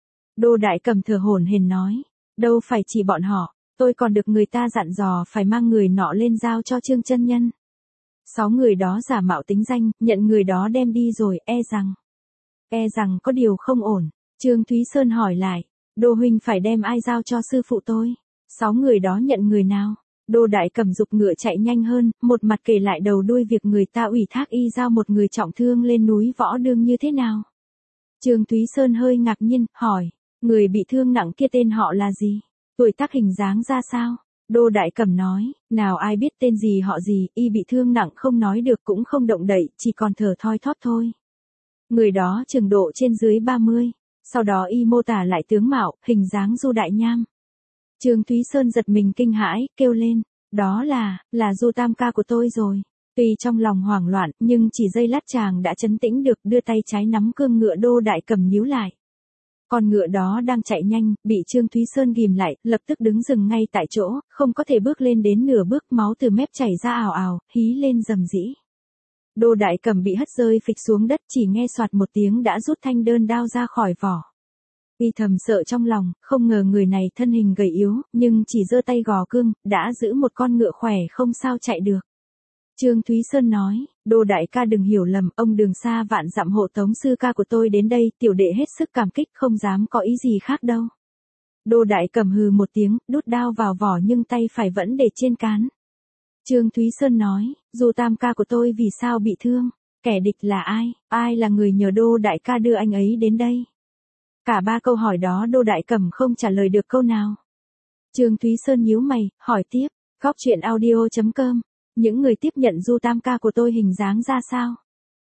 Speaker 1: Đô Đại Cẩm thở hổn hển nói. Đâu phải chỉ bọn họ, tôi còn được người ta dặn dò phải mang người nọ lên giao cho Trương chân nhân. Sáu người đó giả mạo tính danh, nhận người đó đem đi rồi, e rằng. E rằng có điều không ổn. Trương Thúy Sơn hỏi lại. Đô huynh phải đem ai giao cho sư phụ tôi? Sáu người đó nhận người nào? Đô Đại Cẩm giục ngựa chạy nhanh hơn, một mặt kể lại đầu đuôi việc người ta ủy thác y giao một người trọng thương lên núi Võ Đương như thế nào. Trương Thúy Sơn hơi ngạc nhiên, hỏi, người bị thương nặng kia tên họ là gì? Tuổi tác hình dáng ra sao? Đô Đại Cẩm nói, nào ai biết tên gì họ gì, y bị thương nặng không nói được cũng không động đậy, chỉ còn thở thoi thóp thôi. Người đó chừng độ trên dưới ba mươi, sau đó y mô tả lại tướng mạo, hình dáng Du Đại Nham. Trương Thúy Sơn giật mình kinh hãi, kêu lên, đó là, là Du tam ca của tôi rồi. Tuy trong lòng hoảng loạn, nhưng chỉ giây lát chàng đã trấn tĩnh được, đưa tay trái nắm cương ngựa Đô Đại Cầm níu lại. Con ngựa đó đang chạy nhanh, bị Trương Thúy Sơn ghìm lại, lập tức đứng dừng ngay tại chỗ, không có thể bước lên đến nửa bước, máu từ mép chảy ra ào ào, hí lên rầm rĩ. Đô Đại Cầm bị hất rơi phịch xuống đất, chỉ nghe soạt một tiếng đã rút thanh đơn đao ra khỏi vỏ. Y thầm sợ trong lòng, không ngờ người này thân hình gầy yếu, nhưng chỉ giơ tay gò cương, đã giữ một con ngựa khỏe không sao chạy được. Trương Thúy Sơn nói, Đô đại ca đừng hiểu lầm, ông đường xa vạn dặm hộ tống sư ca của tôi đến đây, tiểu đệ hết sức cảm kích, không dám có ý gì khác đâu. Đô Đại Cầm hừ một tiếng, đút đao vào vỏ nhưng tay phải vẫn để trên cán. Trương Thúy Sơn nói, dù tam ca của tôi vì sao bị thương, kẻ địch là ai, ai là người nhờ Đô đại ca đưa anh ấy đến đây. Cả ba câu hỏi đó Đô Đại Cầm không trả lời được câu nào. Trương Thúy Sơn nhíu mày, hỏi tiếp, góc truyện audio chấm com, những người tiếp nhận Du tam ca của tôi hình dáng ra sao?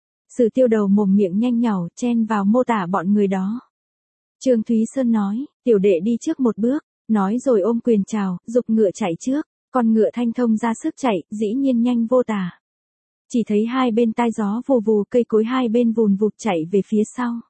Speaker 1: Sử Tiêu đầu mồm miệng nhanh nhảu chen vào mô tả bọn người đó. Trương Thúy Sơn nói, tiểu đệ đi trước một bước, nói rồi ôm quyền chào, giục ngựa chạy trước, con ngựa thanh thông ra sức chạy, dĩ nhiên nhanh vô tả. Chỉ thấy hai bên tai gió vù vù, cây cối hai bên vùn vụt chạy về phía sau.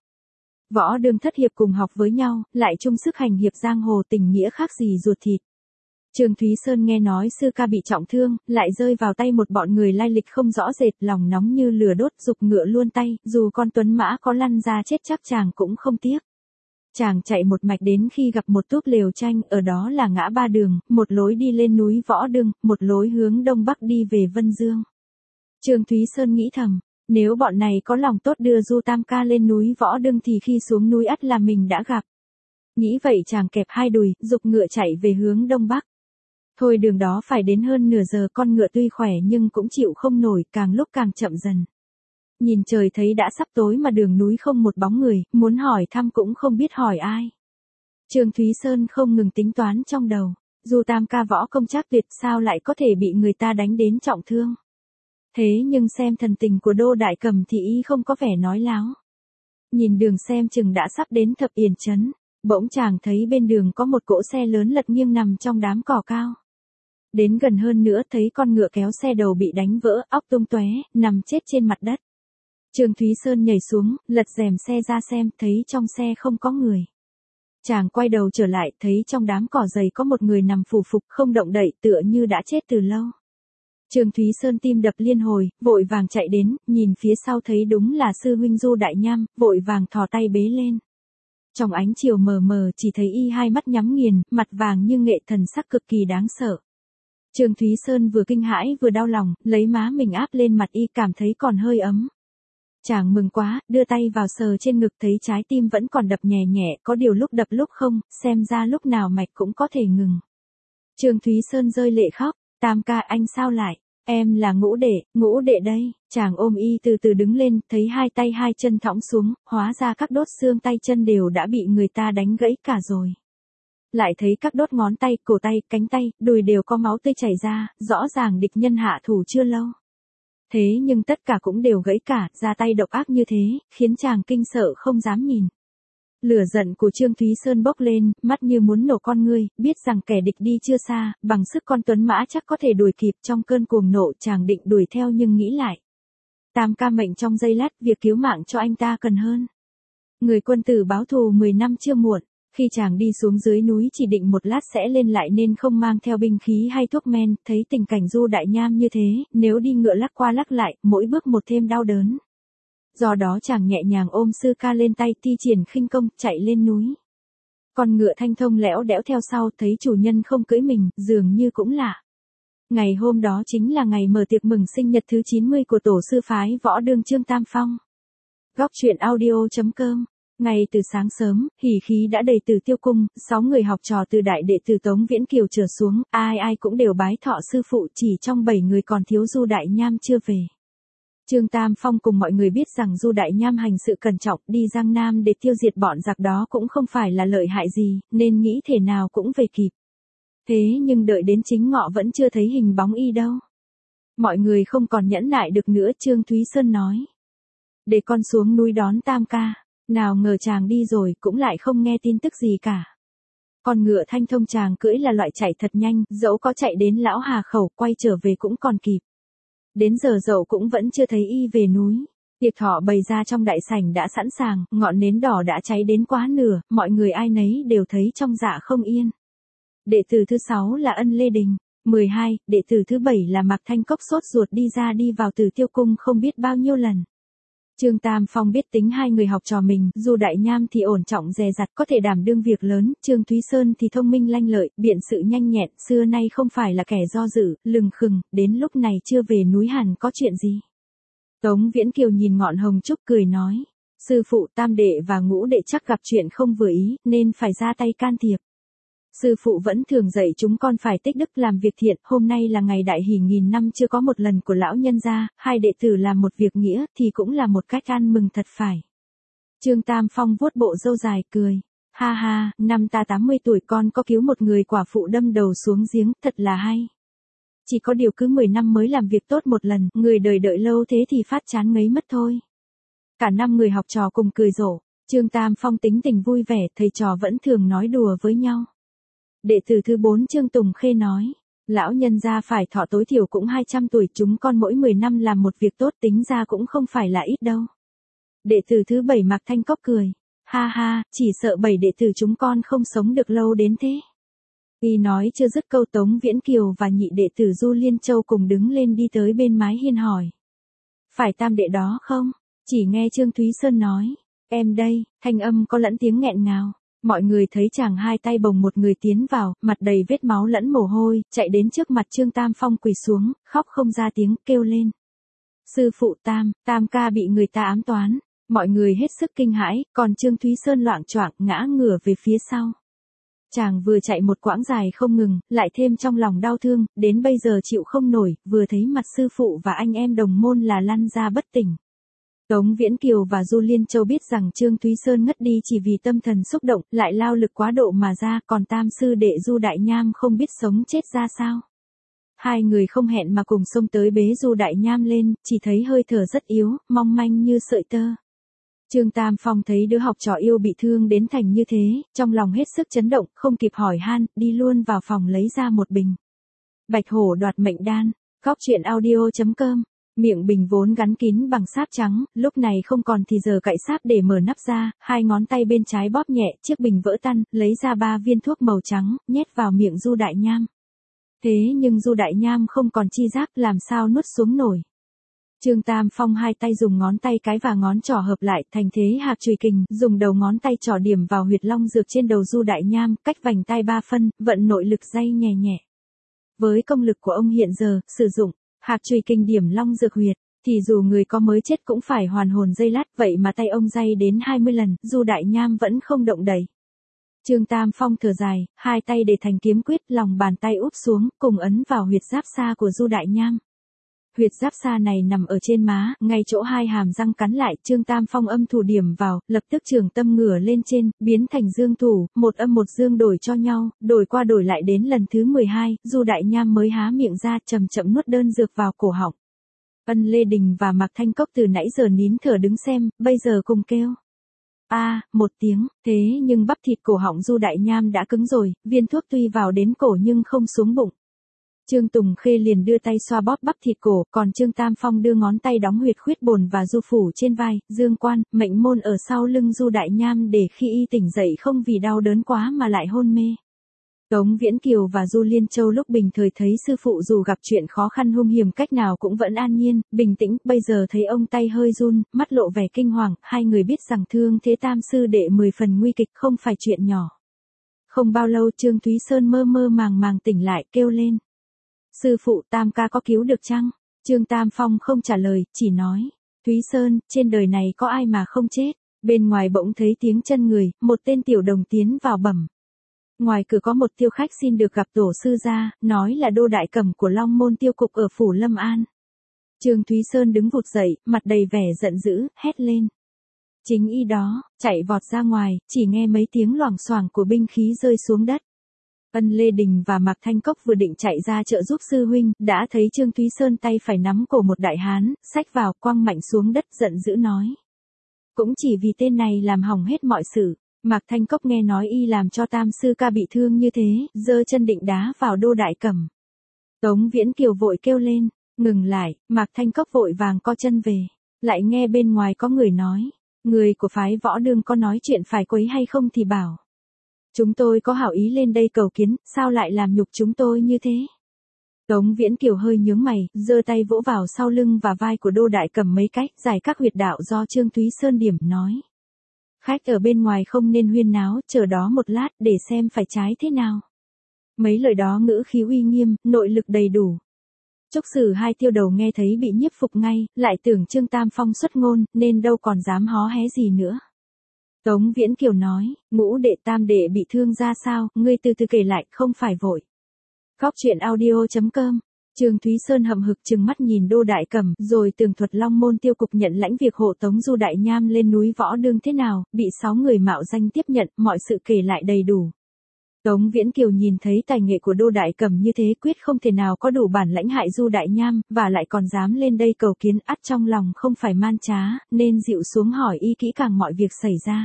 Speaker 1: Võ Đương thất hiệp cùng học với nhau, lại chung sức hành hiệp giang hồ, tình nghĩa khác gì ruột thịt. Trương Thúy Sơn nghe nói sư ca bị trọng thương, lại rơi vào tay một bọn người lai lịch không rõ rệt, lòng nóng như lửa đốt, giục ngựa luôn tay, dù con tuấn mã có lăn ra chết chắc chàng cũng không tiếc. Chàng chạy một mạch đến khi gặp một túp lều tranh, ở đó là ngã ba đường, một lối đi lên núi Võ Đương, một lối hướng đông bắc đi về Vân Dương. Trương Thúy Sơn nghĩ thầm, nếu bọn này có lòng tốt đưa Du tam ca lên núi Võ Đương thì khi xuống núi ắt là mình đã gặp. Nghĩ vậy chàng kẹp hai đùi, giục ngựa chạy về hướng đông bắc. Thôi đường đó phải đến hơn nửa giờ, con ngựa tuy khỏe nhưng cũng chịu không nổi, càng lúc càng chậm dần. Nhìn trời thấy đã sắp tối mà đường núi không một bóng người, muốn hỏi thăm cũng không biết hỏi ai. Trương Thúy Sơn không ngừng tính toán trong đầu, dù tam ca võ công chắc tuyệt sao lại có thể bị người ta đánh đến trọng thương. Thế nhưng xem thần tình của Đô Đại Cầm thì y không có vẻ nói láo. Nhìn đường xem chừng đã sắp đến Thập Yển Trấn, bỗng chàng thấy bên đường có một cỗ xe lớn lật nghiêng nằm trong đám cỏ cao. Đến gần hơn nữa thấy con ngựa kéo xe đầu bị đánh vỡ, óc tung tóe, nằm chết trên mặt đất. Trương Thúy Sơn nhảy xuống, lật rèm xe ra xem, thấy trong xe không có người. Chàng quay đầu trở lại, thấy trong đám cỏ dày có một người nằm phù phục không động đậy, tựa như đã chết từ lâu. Trương Thúy Sơn tim đập liên hồi, vội vàng chạy đến, nhìn phía sau thấy đúng là sư huynh Du Đại Nham, vội vàng thò tay bế lên. Trong ánh chiều mờ mờ chỉ thấy y hai mắt nhắm nghiền, mặt vàng như nghệ, thần sắc cực kỳ đáng sợ. Trương Thúy Sơn vừa kinh hãi vừa đau lòng, lấy má mình áp lên mặt y, cảm thấy còn hơi ấm. Chàng mừng quá, đưa tay vào sờ trên ngực thấy trái tim vẫn còn đập nhẹ nhẹ, có điều lúc đập lúc không, xem ra lúc nào mạch cũng có thể ngừng. Trương Thúy Sơn rơi lệ khóc, tam ca anh sao lại, em là Ngũ đệ, Ngũ đệ đây. Chàng ôm y từ từ đứng lên, thấy hai tay hai chân thõng xuống, hóa ra các đốt xương tay chân đều đã bị người ta đánh gãy cả rồi. Lại thấy các đốt ngón tay, cổ tay, cánh tay, đùi đều có máu tươi chảy ra, rõ ràng địch nhân hạ thủ chưa lâu. Thế nhưng tất cả cũng đều gãy cả, ra tay độc ác như thế, khiến chàng kinh sợ không dám nhìn. Lửa giận của Trương Thúy Sơn bốc lên, mắt như muốn nổ con ngươi, biết rằng kẻ địch đi chưa xa, bằng sức con tuấn mã chắc có thể đuổi kịp, trong cơn cuồng nộ chàng định đuổi theo nhưng nghĩ lại. Tam ca mệnh trong giây lát, việc cứu mạng cho anh ta cần hơn. Người quân tử báo thù mười năm chưa muộn. Khi chàng đi xuống dưới núi chỉ định một lát sẽ lên lại nên không mang theo binh khí hay thuốc men, thấy tình cảnh Du Đại Nham như thế, nếu đi ngựa lắc qua lắc lại, mỗi bước một thêm đau đớn. Do đó chàng nhẹ nhàng ôm sư ca lên tay, thi triển khinh công, chạy lên núi. Con ngựa thanh thông lẽo đẽo theo sau, thấy chủ nhân không cưỡi mình, dường như cũng lạ. Ngày hôm đó chính là ngày mở tiệc mừng sinh nhật thứ chín mươi của tổ sư phái Võ Đương Trương Tam Phong. Góc truyện audio chấm com. Ngay từ sáng sớm, hỉ khí đã đầy Từ Tiêu cung, sáu người học trò từ đại đệ tử Tống Viễn Kiều trở xuống, ai ai cũng đều bái thọ sư phụ, chỉ trong bảy người còn thiếu Du Đại Nham chưa về. Trương Tam Phong cùng mọi người biết rằng Du Đại Nham hành sự cẩn trọng, đi Giang Nam để tiêu diệt bọn giặc đó cũng không phải là lợi hại gì, nên nghĩ thể nào cũng về kịp. Thế nhưng đợi đến chính ngọ vẫn chưa thấy hình bóng y đâu. Mọi người không còn nhẫn nại được nữa, Trương Thúy Sơn nói. để con xuống núi đón Tam ca. Nào ngờ chàng đi rồi cũng lại không nghe tin tức gì cả. Con ngựa Thanh Thông chàng cưỡi là loại chạy thật nhanh, dẫu có chạy đến Lão Hà Khẩu quay trở về cũng còn kịp. Đến giờ dậu cũng vẫn chưa thấy y về núi. Tiệc thọ bày ra trong đại sảnh đã sẵn sàng, ngọn nến đỏ đã cháy đến quá nửa, mọi người ai nấy đều thấy trong dạ không yên. Đệ tử thứ sáu là Ân Lê Đình. mười hai, đệ tử thứ bảy là Mạc Thanh Cốc sốt ruột đi ra đi vào Từ Tiêu Cung không biết bao nhiêu lần. Trương Tam Phong biết tính hai người học trò mình, dù Đại Nham thì ổn trọng dè dặt có thể đảm đương việc lớn, Trương Thúy Sơn thì thông minh lanh lợi, biện sự nhanh nhẹn, xưa nay không phải là kẻ do dự, lừng khừng, đến lúc này chưa về núi hẳn có chuyện gì. Tống Viễn Kiều nhìn ngọn hồng trúc cười nói, sư phụ Tam đệ và Ngũ đệ chắc gặp chuyện không vừa ý, nên phải ra tay can thiệp. Sư phụ vẫn thường dạy chúng con phải tích đức làm việc thiện, hôm nay là ngày đại hỷ nghìn năm chưa có một lần của lão nhân gia, hai đệ tử làm một việc nghĩa thì cũng là một cách ăn mừng thật phải. Trương Tam Phong vuốt bộ râu dài cười, ha ha, năm ta tám mươi tuổi con có cứu một người quả phụ đâm đầu xuống giếng, thật là hay. Chỉ có điều cứ mười năm mới làm việc tốt một lần, người đời đợi lâu thế thì phát chán ngấy mất thôi. Cả năm người học trò cùng cười rộ, Trương Tam Phong tính tình vui vẻ, thầy trò vẫn thường nói đùa với nhau. Đệ tử thứ bốn Trương Tùng Khê nói, lão nhân gia phải thọ tối thiểu cũng hai trăm tuổi, chúng con mỗi mười năm làm một việc tốt tính ra cũng không phải là ít đâu. Đệ tử thứ bảy Mạc Thanh Cốc cười, ha ha, chỉ sợ bảy đệ tử chúng con không sống được lâu đến thế. Y nói chưa dứt câu Tống Viễn Kiều và nhị đệ tử Du Liên Châu cùng đứng lên đi tới bên mái hiên hỏi. Phải Tam đệ đó không? Chỉ nghe Trương Thúy Sơn nói, em đây, thanh âm có lẫn tiếng nghẹn ngào. Mọi người thấy chàng hai tay bồng một người tiến vào, mặt đầy vết máu lẫn mồ hôi, chạy đến trước mặt Trương Tam Phong quỳ xuống, khóc không ra tiếng, kêu lên. Sư phụ Tam, Tam ca bị người ta ám toán. Mọi người hết sức kinh hãi, còn Trương Thúy Sơn loạng choạng ngã ngửa về phía sau. Chàng vừa chạy một quãng dài không ngừng, lại thêm trong lòng đau thương, đến bây giờ chịu không nổi, vừa thấy mặt sư phụ và anh em đồng môn là lăn ra bất tỉnh. Tống Viễn Kiều và Du Liên Châu biết rằng Trương Thúy Sơn ngất đi chỉ vì tâm thần xúc động, lại lao lực quá độ mà ra, còn tam sư đệ Du Đại Nham không biết sống chết ra sao. Hai người không hẹn mà cùng xông tới bế Du Đại Nham lên, chỉ thấy hơi thở rất yếu, mong manh như sợi tơ. Trương Tam Phong thấy đứa học trò yêu bị thương đến thành như thế, trong lòng hết sức chấn động, không kịp hỏi han, đi luôn vào phòng lấy ra một bình Bạch Hổ đoạt mệnh đan. Góc truyện audio chấm com. Miệng bình vốn gắn kín bằng sáp trắng, lúc này không còn thì giờ cạy sáp để mở nắp ra, hai ngón tay bên trái bóp nhẹ, chiếc bình vỡ tan, lấy ra ba viên thuốc màu trắng, nhét vào miệng Du Đại Nham. Thế nhưng Du Đại Nham không còn chi giác, làm sao nuốt xuống nổi. Trương Tam Phong hai tay dùng ngón tay cái và ngón trỏ hợp lại thành thế hạc chùy kình, dùng đầu ngón tay trỏ điểm vào huyệt long dược trên đầu Du Đại Nham, cách vành tai ba phân, vận nội lực day nhẹ nhẹ. Với công lực của ông hiện giờ, sử dụng hạc chùy kình điểm long dược huyệt, thì dù người có mới chết cũng phải hoàn hồn giây lát, vậy mà tay ông day đến hai mươi lần, Du Đại Nham vẫn không động đậy. Trương Tam Phong thở dài, hai tay để thành kiếm quyết, lòng bàn tay úp xuống, cùng ấn vào huyệt giáp sa của Du Đại Nham. Huyệt giáp sa này nằm ở trên má, ngay chỗ hai hàm răng cắn lại, Trương Tam Phong âm thủ điểm vào, lập tức trường tâm ngửa lên trên, biến thành dương thủ, một âm một dương đổi cho nhau, đổi qua đổi lại đến lần thứ mười hai, Du Đại Nham mới há miệng ra, chậm chậm nuốt đơn dược vào cổ họng. Ân Lê Đình và Mạc Thanh Cốc từ nãy giờ nín thở đứng xem, bây giờ cùng kêu. A, à, một tiếng, thế nhưng bắp thịt cổ họng Du Đại Nham đã cứng rồi, viên thuốc tuy vào đến cổ nhưng không xuống bụng. Trương Tùng Khê liền đưa tay xoa bóp bắp thịt cổ, còn Trương Tam Phong đưa ngón tay đóng huyệt khuyết bồn và du phủ trên vai, dương quan, mệnh môn ở sau lưng Du Đại Nham để khi y tỉnh dậy không vì đau đớn quá mà lại hôn mê. Tống Viễn Kiều và Du Liên Châu lúc bình thời thấy sư phụ dù gặp chuyện khó khăn hung hiểm cách nào cũng vẫn an nhiên, bình tĩnh, bây giờ thấy ông tay hơi run, mắt lộ vẻ kinh hoàng, hai người biết rằng thương thế tam sư đệ mười phần nguy kịch không phải chuyện nhỏ. Không bao lâu Trương Thúy Sơn mơ mơ màng màng tỉnh lại, kêu lên. Sư phụ Tam ca có cứu được chăng? Trương Tam Phong không trả lời, chỉ nói. Thúy Sơn, trên đời này có ai mà không chết? Bên ngoài bỗng thấy tiếng chân người, một tên tiểu đồng tiến vào bẩm. Ngoài cửa có một tiêu khách xin được gặp tổ sư gia, nói là đô đại cẩm của Long Môn tiêu cục ở phủ Lâm An. Trương Thúy Sơn đứng vụt dậy, mặt đầy vẻ giận dữ, hét lên. Chính y đó, chạy vọt ra ngoài, chỉ nghe mấy tiếng loảng xoảng của binh khí rơi xuống đất. Ân Lê Đình và Mạc Thanh Cốc vừa định chạy ra trợ giúp sư huynh, đã thấy Trương Thúy Sơn tay phải nắm cổ một đại hán, xách vào quăng mạnh xuống đất giận dữ nói. Cũng chỉ vì tên này làm hỏng hết mọi sự. Mạc Thanh Cốc nghe nói y làm cho Tam sư ca bị thương như thế, giơ chân định đá vào Đô Đại Cẩm. Tống Viễn Kiều vội kêu lên, ngừng lại, Mạc Thanh Cốc vội vàng co chân về, lại nghe bên ngoài có người nói, người của phái Võ Đương có nói chuyện phải quấy hay không thì bảo. Chúng tôi có hảo ý lên đây cầu kiến, sao lại làm nhục chúng tôi như thế? Tống Viễn Kiều hơi nhướng mày, giơ tay vỗ vào sau lưng và vai của Đô Đại Cẩm mấy cách, giải các huyệt đạo do Trương Thúy Sơn điểm nói. Khách ở bên ngoài không nên huyên náo, chờ đó một lát để xem phải trái thế nào. Mấy lời đó ngữ khí uy nghiêm, nội lực đầy đủ. Trúc Sử hai tiêu đầu nghe thấy bị nhiếp phục ngay, lại tưởng Trương Tam Phong xuất ngôn, nên đâu còn dám hó hé gì nữa. Tống Viễn Kiều nói, ngũ đệ tam đệ bị thương ra sao, ngươi từ từ kể lại, không phải vội. Góc truyện audio chấm com. Trương Thúy Sơn hậm hực trừng mắt nhìn Đô Đại Cẩm, rồi tường thuật Long Môn tiêu cục nhận lãnh việc hộ tống Du Đại Nham lên núi Võ Đương thế nào, bị sáu người mạo danh tiếp nhận, mọi sự kể lại đầy đủ. Tống Viễn Kiều nhìn thấy tài nghệ của Đô Đại Cẩm như thế quyết không thể nào có đủ bản lãnh hại Du Đại Nham, và lại còn dám lên đây cầu kiến, ắt trong lòng không phải man trá, nên dịu xuống hỏi y kỹ càng mọi việc xảy ra.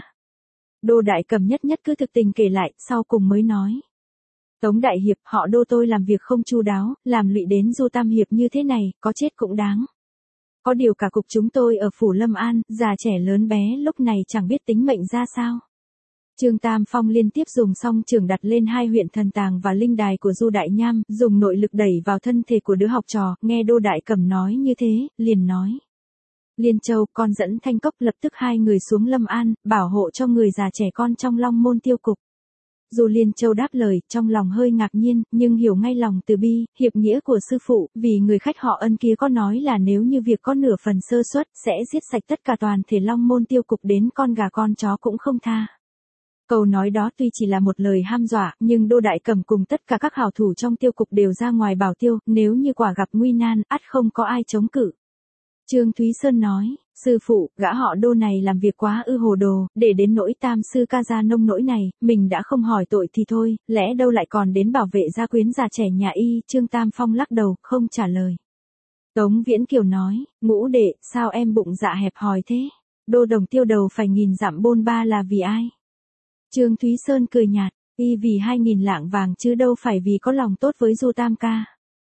Speaker 1: Đô Đại Cẩm nhất nhất cứ thực tình kể lại, sau cùng mới nói. Tống Đại Hiệp, họ Đô tôi làm việc không chu đáo, làm lụy đến Du Tam Hiệp như thế này, có chết cũng đáng. Có điều cả cục chúng tôi ở Phủ Lâm An, già trẻ lớn bé lúc này chẳng biết tính mệnh ra sao. Trương Tam Phong liên tiếp dùng song trường đặt lên hai huyện thần tàng và linh đài của Du Đại Nham, dùng nội lực đẩy vào thân thể của đứa học trò, nghe Đô Đại Cẩm nói như thế, liền nói. Liên Châu, con dẫn Thanh Cốc lập tức hai người xuống Lâm An, bảo hộ cho người già trẻ con trong Long Môn tiêu cục. Dù Liên Châu đáp lời, trong lòng hơi ngạc nhiên, nhưng hiểu ngay lòng từ bi, hiệp nghĩa của sư phụ, vì người khách họ Ân kia có nói là nếu như việc có nửa phần sơ suất, sẽ giết sạch tất cả toàn thể Long Môn tiêu cục đến con gà con chó cũng không tha. Câu nói đó tuy chỉ là một lời ham dọa, nhưng Đô Đại Cẩm cùng tất cả các hảo thủ trong tiêu cục đều ra ngoài bảo tiêu, nếu như quả gặp nguy nan, ắt không có ai chống cự. Trương Thúy Sơn nói, sư phụ, gã họ Đô này làm việc quá ư hồ đồ, để đến nỗi Tam sư ca ra nông nỗi này, mình đã không hỏi tội thì thôi, lẽ đâu lại còn đến bảo vệ gia quyến già trẻ nhà y. Trương Tam Phong lắc đầu, không trả lời. Tống Viễn Kiều nói, ngũ đệ, sao em bụng dạ hẹp hòi thế? Đô đồng tiêu đầu phải nghìn dặm bôn ba là vì ai? Trương Thúy Sơn cười nhạt, y vì hai nghìn lạng vàng chứ đâu phải vì có lòng tốt với Du Tam ca.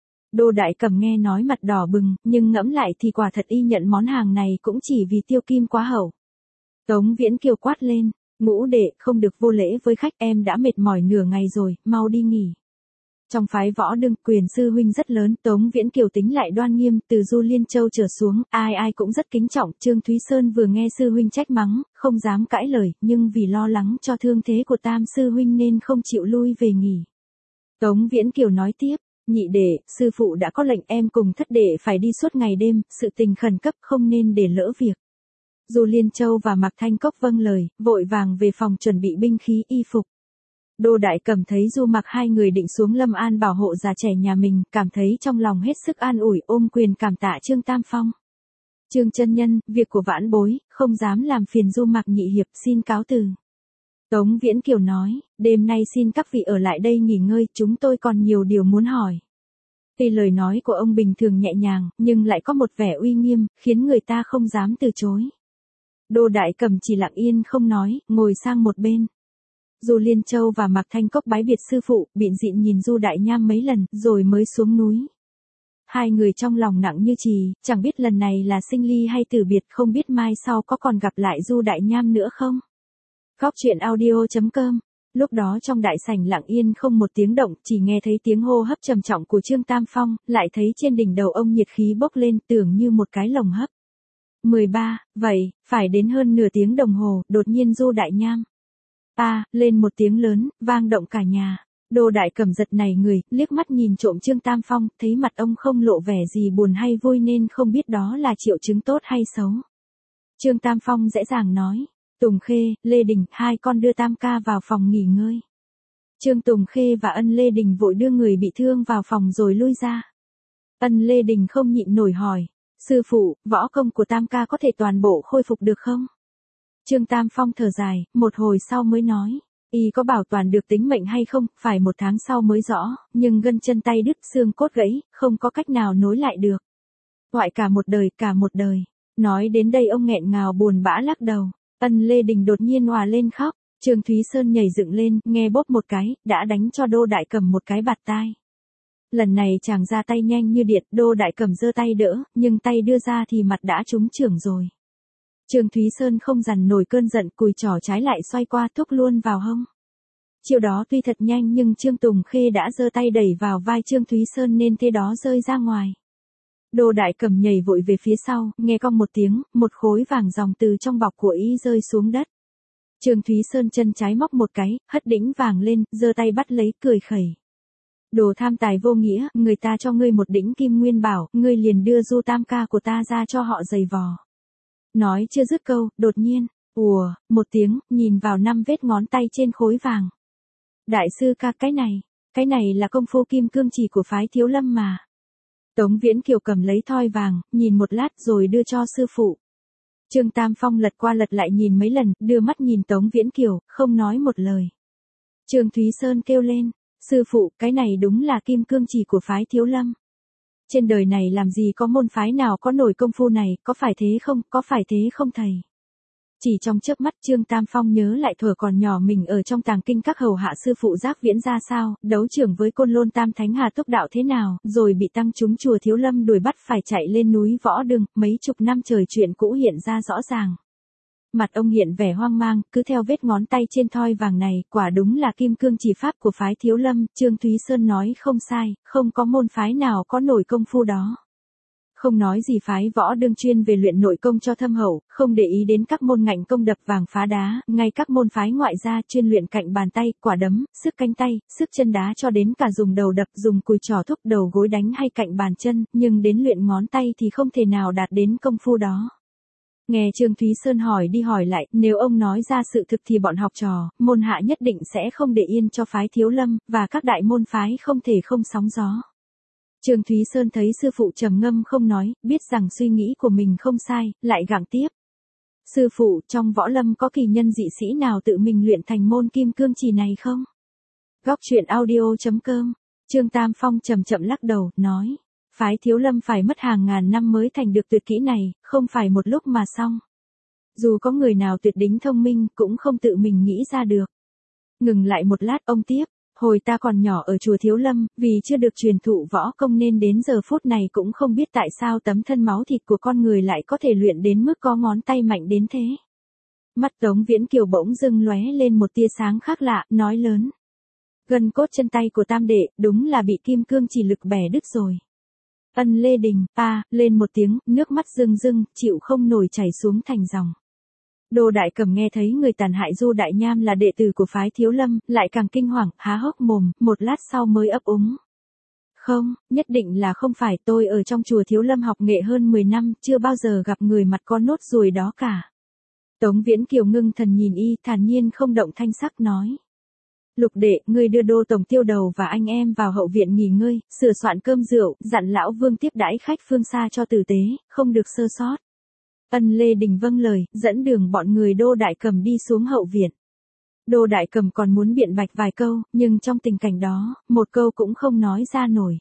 Speaker 1: Đô Đại Cẩm nghe nói mặt đỏ bừng, nhưng ngẫm lại thì quả thật y nhận món hàng này cũng chỉ vì tiêu kim quá hậu. Tống Viễn Kiều quát lên, ngũ đệ, không được vô lễ với khách, em đã mệt mỏi nửa ngày rồi, mau đi nghỉ. Trong phái Võ Đương, quyền sư huynh rất lớn, Tống Viễn Kiều tính lại đoan nghiêm, từ Du Liên Châu trở xuống, ai ai cũng rất kính trọng. Trương Thúy Sơn vừa nghe sư huynh trách mắng, không dám cãi lời, nhưng vì lo lắng cho thương thế của Tam sư huynh nên không chịu lui về nghỉ. Tống Viễn Kiều nói tiếp, nhị đệ, sư phụ đã có lệnh em cùng thất đệ phải đi suốt ngày đêm, sự tình khẩn cấp không nên để lỡ việc. Du Liên Châu và Mạc Thanh Cốc vâng lời, vội vàng về phòng chuẩn bị binh khí y phục. Đô Đại Cẩm thấy Du Mạc hai người định xuống Lâm An bảo hộ già trẻ nhà mình, cảm thấy trong lòng hết sức an ủi, ôm quyền cảm tạ Trương Tam Phong. Trương chân nhân, việc của vãn bối, không dám làm phiền Du Mạc nhị hiệp, xin cáo từ. Tống Viễn Kiều nói, đêm nay xin các vị ở lại đây nghỉ ngơi, chúng tôi còn nhiều điều muốn hỏi. Tuy lời nói của ông bình thường nhẹ nhàng, nhưng lại có một vẻ uy nghiêm, khiến người ta không dám từ chối. Đô Đại Cẩm chỉ lặng yên không nói, ngồi sang một bên. Du Liên Châu và Mạc Thanh Cốc bái biệt sư phụ, bịn dịn nhìn Du Đại Nham mấy lần, rồi mới xuống núi. Hai người trong lòng nặng như chì, chẳng biết lần này là sinh ly hay tử biệt, không biết mai sau có còn gặp lại Du Đại Nham nữa không. Góc truyện audio chấm com. Lúc đó trong đại sảnh lặng yên không một tiếng động, chỉ nghe thấy tiếng hô hấp trầm trọng của Trương Tam Phong, lại thấy trên đỉnh đầu ông nhiệt khí bốc lên, tưởng như một cái lồng hấp. mười ba, vậy, phải đến hơn nửa tiếng đồng hồ, đột nhiên Du Đại Nham. A, à, lên một tiếng lớn, vang động cả nhà. Đô Đại Cẩm giật nảy người, liếc mắt nhìn trộm Trương Tam Phong, thấy mặt ông không lộ vẻ gì buồn hay vui nên không biết đó là triệu chứng tốt hay xấu. Trương Tam Phong dễ dàng nói, Tùng Khê, Lê Đình, hai con đưa Tam ca vào phòng nghỉ ngơi. Trương Tùng Khê và Ân Lê Đình vội đưa người bị thương vào phòng rồi lui ra. Ân Lê Đình không nhịn nổi hỏi, sư phụ, võ công của Tam ca có thể toàn bộ khôi phục được không? Trương Tam Phong thở dài, một hồi sau mới nói, Y có bảo toàn được tính mệnh hay không, phải một tháng sau mới rõ, nhưng gân chân tay đứt xương cốt gãy, không có cách nào nối lại được. Hoại cả một đời, cả một đời. Nói đến đây ông nghẹn ngào buồn bã lắc đầu. Ân Lê Đình đột nhiên òa lên khóc. Trương Thúy Sơn nhảy dựng lên, nghe bóp một cái, đã đánh cho Đô Đại Cầm một cái bạt tai. Lần này chàng ra tay nhanh như điện, Đô Đại Cầm giơ tay đỡ, nhưng tay đưa ra thì mặt đã trúng chưởng rồi. Trương Thúy Sơn không dằn nổi cơn giận, cùi trỏ trái lại xoay qua thúc luôn vào hông. Chiêu đó tuy thật nhanh nhưng Trương Tùng Khê đã giơ tay đẩy vào vai Trương Thúy Sơn nên thế đó rơi ra ngoài. Đô Đại Cầm nhảy vội về phía sau, nghe cong một tiếng, một khối vàng ròng từ trong bọc của y rơi xuống đất. Trương Thúy Sơn chân trái móc một cái, hất đĩnh vàng lên, giơ tay bắt lấy, cười khẩy. Đồ tham tài vô nghĩa, người ta cho ngươi một đĩnh kim nguyên bảo, ngươi liền đưa du tam ca của ta ra cho họ giày vò. Nói chưa dứt câu, đột nhiên, ùa, một tiếng, nhìn vào năm vết ngón tay trên khối vàng. Đại sư ca, cái này, cái này là công phu kim cương chỉ của phái Thiếu Lâm mà. Tống Viễn Kiều cầm lấy thoi vàng, nhìn một lát rồi đưa cho sư phụ. Trương Tam Phong lật qua lật lại nhìn mấy lần, đưa mắt nhìn Tống Viễn Kiều, không nói một lời. Trương Thúy Sơn kêu lên, sư phụ, cái này đúng là kim cương chỉ của phái Thiếu Lâm. Trên đời này làm gì có môn phái nào có nổi công phu này, có phải thế không, có phải thế không thầy? Chỉ trong chớp mắt Trương Tam Phong nhớ lại thuở còn nhỏ mình ở trong tàng kinh các hầu hạ sư phụ Giác Viễn ra sao, đấu trưởng với Côn Lôn Tam Thánh Hà Túc Đạo thế nào, rồi bị tăng chúng chùa Thiếu Lâm đuổi bắt phải chạy lên núi Võ Đương, mấy chục năm trời chuyện cũ hiện ra rõ ràng. Mặt ông hiện vẻ hoang mang, cứ theo vết ngón tay trên thoi vàng này, quả đúng là kim cương chỉ pháp của phái Thiếu Lâm, Trương Thúy Sơn nói không sai, không có môn phái nào có nổi công phu đó. Không nói gì phái Võ Đương chuyên về luyện nội công cho thâm hậu, không để ý đến các môn ngạnh công đập vàng phá đá, ngay các môn phái ngoại gia chuyên luyện cạnh bàn tay, quả đấm, sức cánh tay, sức chân đá cho đến cả dùng đầu đập, dùng cùi trỏ thúc đầu gối đánh hay cạnh bàn chân, nhưng đến luyện ngón tay thì không thể nào đạt đến công phu đó. Nghe Trương Thúy Sơn hỏi đi hỏi lại, nếu ông nói ra sự thực thì bọn học trò, môn hạ nhất định sẽ không để yên cho phái Thiếu Lâm, và các đại môn phái không thể không sóng gió. Trương Thúy Sơn thấy sư phụ trầm ngâm không nói, biết rằng suy nghĩ của mình không sai, lại gặng tiếp. Sư phụ, trong võ lâm có kỳ nhân dị sĩ nào tự mình luyện thành môn kim cương chỉ này không? Góc truyện audio chấm com. Trương Tam Phong chậm chậm lắc đầu, nói. Phái Thiếu Lâm phải mất hàng ngàn năm mới thành được tuyệt kỹ này, không phải một lúc mà xong. Dù có người nào tuyệt đỉnh thông minh, cũng không tự mình nghĩ ra được. Ngừng lại một lát, ông tiếp. Hồi ta còn nhỏ ở chùa Thiếu Lâm, vì chưa được truyền thụ võ công nên đến giờ phút này cũng không biết tại sao tấm thân máu thịt của con người lại có thể luyện đến mức có ngón tay mạnh đến thế. Mắt Tống Viễn Kiều bỗng dưng lóe lên một tia sáng khác lạ, nói lớn. Gân cốt chân tay của tam đệ, đúng là bị kim cương chỉ lực bẻ đứt rồi. Ân Lê Đình, a, lên một tiếng, nước mắt rưng rưng, chịu không nổi chảy xuống thành dòng. Đô Đại Cầm nghe thấy người tàn hại Du Đại Nham là đệ tử của phái Thiếu Lâm, lại càng kinh hoàng, há hốc mồm, một lát sau mới ấp úng. Không, nhất định là không phải, tôi ở trong chùa Thiếu Lâm học nghệ hơn mười năm, chưa bao giờ gặp người mặt có nốt ruồi đó cả. Tống Viễn Kiều ngưng thần nhìn y, thản nhiên không động thanh sắc nói. Lục đệ, ngươi đưa Đô Tổng Tiêu Đầu và anh em vào hậu viện nghỉ ngơi, sửa soạn cơm rượu, dặn lão Vương tiếp đãi khách phương xa cho tử tế, không được sơ sót. Ân Lê Đình vâng lời, dẫn đường bọn người Đô Đại Cầm đi xuống hậu viện. Đô Đại Cầm còn muốn biện bạch vài câu, nhưng trong tình cảnh đó, một câu cũng không nói ra nổi.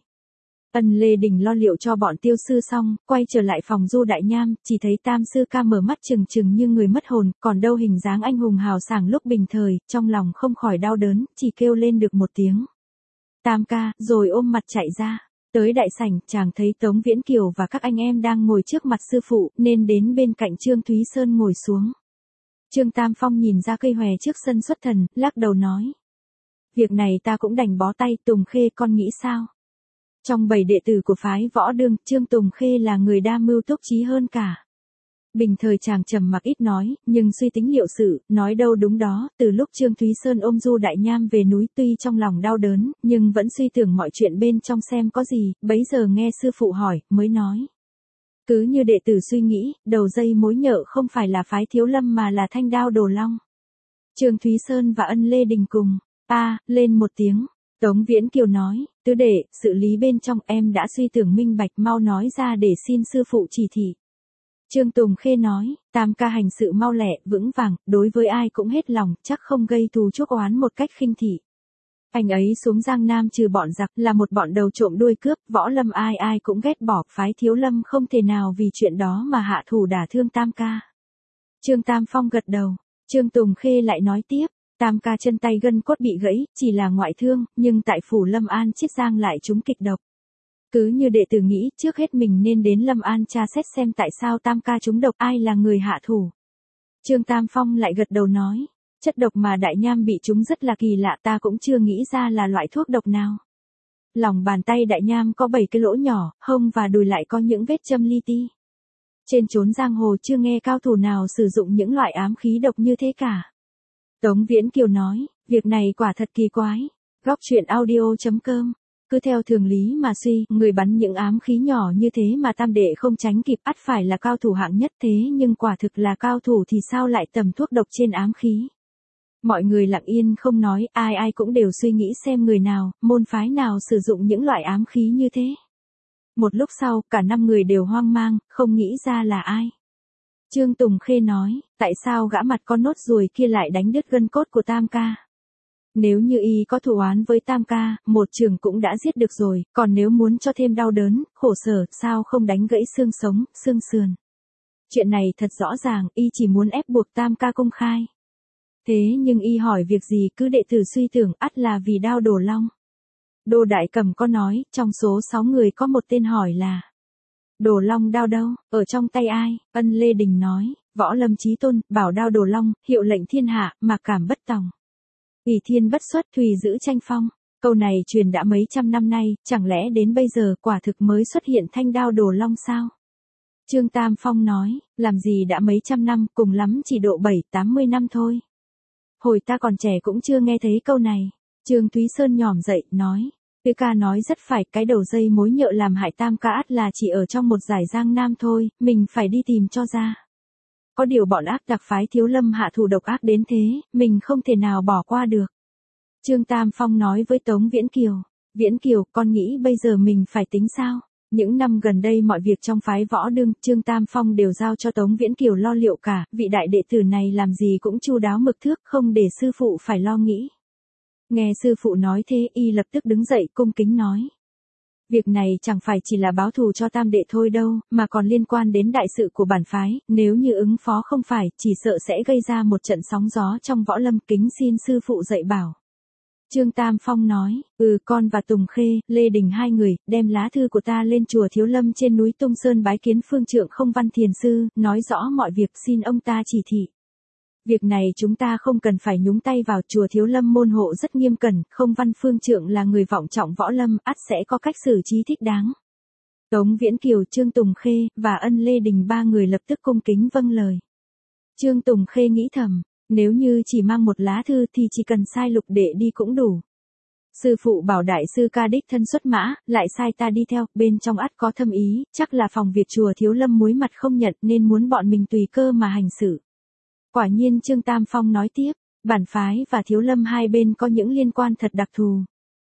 Speaker 1: Ân Lê Đình lo liệu cho bọn tiêu sư xong, quay trở lại phòng Du Đại Nham, chỉ thấy Tam sư ca mở mắt trừng trừng như người mất hồn, còn đâu hình dáng anh hùng hào sảng lúc bình thời, trong lòng không khỏi đau đớn, chỉ kêu lên được một tiếng. Tam ca, rồi ôm mặt chạy ra. Tới đại sảnh, chàng thấy Tống Viễn Kiều và các anh em đang ngồi trước mặt sư phụ, nên đến bên cạnh Trương Thúy Sơn ngồi xuống. Trương Tam Phong nhìn ra cây hòe trước sân xuất thần, lắc đầu nói. Việc này ta cũng đành bó tay, Tùng Khê con nghĩ sao? Trong bảy đệ tử của phái Võ Đương, Trương Tùng Khê là người đa mưu túc trí hơn cả. Bình thời chàng trầm mặc ít nói, nhưng suy tính liệu sự, nói đâu đúng đó, từ lúc Trương Thúy Sơn ôm Du Đại Nham về núi tuy trong lòng đau đớn, nhưng vẫn suy tưởng mọi chuyện bên trong xem có gì, bấy giờ nghe sư phụ hỏi, mới nói. Cứ như đệ tử suy nghĩ, đầu dây mối nhợ không phải là phái Thiếu Lâm mà là Thanh Đao Đồ Long. Trương Thúy Sơn và Ân Lê Đình cùng, a, lên một tiếng. Tống Viễn Kiều nói, tứ đệ, sự lý bên trong em đã suy tưởng minh bạch, mau nói ra để xin sư phụ chỉ thị. Trương Tùng Khê nói, Tam ca hành sự mau lẹ, vững vàng, đối với ai cũng hết lòng, chắc không gây thù chuốc oán một cách khinh thị. Anh ấy xuống Giang Nam trừ bọn giặc là một bọn đầu trộm đuôi cướp, võ lâm ai ai cũng ghét bỏ, phái Thiếu Lâm không thể nào vì chuyện đó mà hạ thủ đả thương Tam ca. Trương Tam Phong gật đầu, Trương Tùng Khê lại nói tiếp, Tam ca chân tay gân cốt bị gãy, chỉ là ngoại thương, nhưng tại phủ Lâm An Chiết Giang lại trúng kịch độc. Cứ như đệ tử nghĩ, trước hết mình nên đến Lâm An tra xét xem tại sao Tam ca trúng độc, ai là người hạ thủ. Trương Tam Phong lại gật đầu nói, chất độc mà Đại Nham bị trúng rất là kỳ lạ, ta cũng chưa nghĩ ra là loại thuốc độc nào. Lòng bàn tay Đại Nham có bảy cái lỗ nhỏ, hông và đùi lại có những vết châm li ti. Trên chốn giang hồ chưa nghe cao thủ nào sử dụng những loại ám khí độc như thế cả. Tống Viễn Kiều nói, việc này quả thật kỳ quái. Góc truyện audio chấm com. Cứ theo thường lý mà suy, người bắn những ám khí nhỏ như thế mà Tam đệ không tránh kịp, ắt phải là cao thủ hạng nhất, thế nhưng quả thực là cao thủ thì sao lại tầm thuốc độc trên ám khí. Mọi người lặng yên không nói, ai ai cũng đều suy nghĩ xem người nào, môn phái nào sử dụng những loại ám khí như thế. Một lúc sau, cả năm người đều hoang mang, không nghĩ ra là ai. Trương Tùng Khê nói, tại sao gã mặt con nốt ruồi kia lại đánh đứt gân cốt của Tam ca? Nếu như y có thù oán với Tam ca, một trường cũng đã giết được rồi, còn nếu muốn cho thêm đau đớn, khổ sở, sao không đánh gãy xương sống, xương sườn? Chuyện này thật rõ ràng, y chỉ muốn ép buộc Tam ca công khai. Thế nhưng y hỏi việc gì, cứ đệ tử suy tưởng, ắt là vì đao Đồ Long. Đô Đại Cầm có nói, trong số sáu người có một tên hỏi là Đồ Long đao đâu, ở trong tay ai? Ân Lê Đình nói, Võ Lâm Chí Tôn, bảo đao Đồ Long, hiệu lệnh thiên hạ, mà cảm bất tòng. Ỷ thiên bất xuất, thùy giữ tranh phong. Câu này truyền đã mấy trăm năm nay, chẳng lẽ đến bây giờ quả thực mới xuất hiện thanh đao Đồ Long sao? Trương Tam Phong nói, làm gì đã mấy trăm năm, cùng lắm chỉ độ bảy tám mươi năm thôi. Hồi ta còn trẻ cũng chưa nghe thấy câu này. Trương Thúy Sơn nhỏm dậy, nói, Tư ca nói rất phải, cái đầu dây mối nhợ làm hại Tam ca ắt là chỉ ở trong một giải Giang Nam thôi, mình phải đi tìm cho ra. Có điều bọn ác đặc phái Thiếu Lâm hạ thủ độc ác đến thế, mình không thể nào bỏ qua được. Trương Tam Phong nói với Tống Viễn Kiều, Viễn Kiều, con nghĩ bây giờ mình phải tính sao? Những năm gần đây mọi việc trong phái võ đương, Trương Tam Phong đều giao cho Tống Viễn Kiều lo liệu cả, vị đại đệ tử này làm gì cũng chu đáo mực thước, không để sư phụ phải lo nghĩ. Nghe sư phụ nói thế, y lập tức đứng dậy cung kính nói. Việc này chẳng phải chỉ là báo thù cho Tam đệ thôi đâu, mà còn liên quan đến đại sự của bản phái, nếu như ứng phó không phải, chỉ sợ sẽ gây ra một trận sóng gió trong võ lâm, kính xin sư phụ dạy bảo. Trương Tam Phong nói, ừ con và Tùng Khê, Lê Đình hai người, đem lá thư của ta lên chùa Thiếu Lâm trên núi Tung Sơn bái kiến phương trượng Không Văn Thiền Sư, nói rõ mọi việc xin ông ta chỉ thị. Việc này chúng ta không cần phải nhúng tay vào, chùa Thiếu Lâm môn hộ rất nghiêm cẩn, Không Văn phương trượng là người vọng trọng võ lâm, ắt sẽ có cách xử trí thích đáng. Tống Viễn Kiều, Trương Tùng Khê, và Ân Lê Đình ba người lập tức cung kính vâng lời. Trương Tùng Khê nghĩ thầm, nếu như chỉ mang một lá thư thì chỉ cần sai Lục đệ đi cũng đủ. Sư phụ bảo đại sư ca đích thân xuất mã, lại sai ta đi theo, bên trong ắt có thâm ý, chắc là phòng việc chùa Thiếu Lâm muối mặt không nhận nên muốn bọn mình tùy cơ mà hành xử. Quả nhiên Trương Tam Phong nói tiếp, bản phái và Thiếu Lâm hai bên có những liên quan thật đặc thù.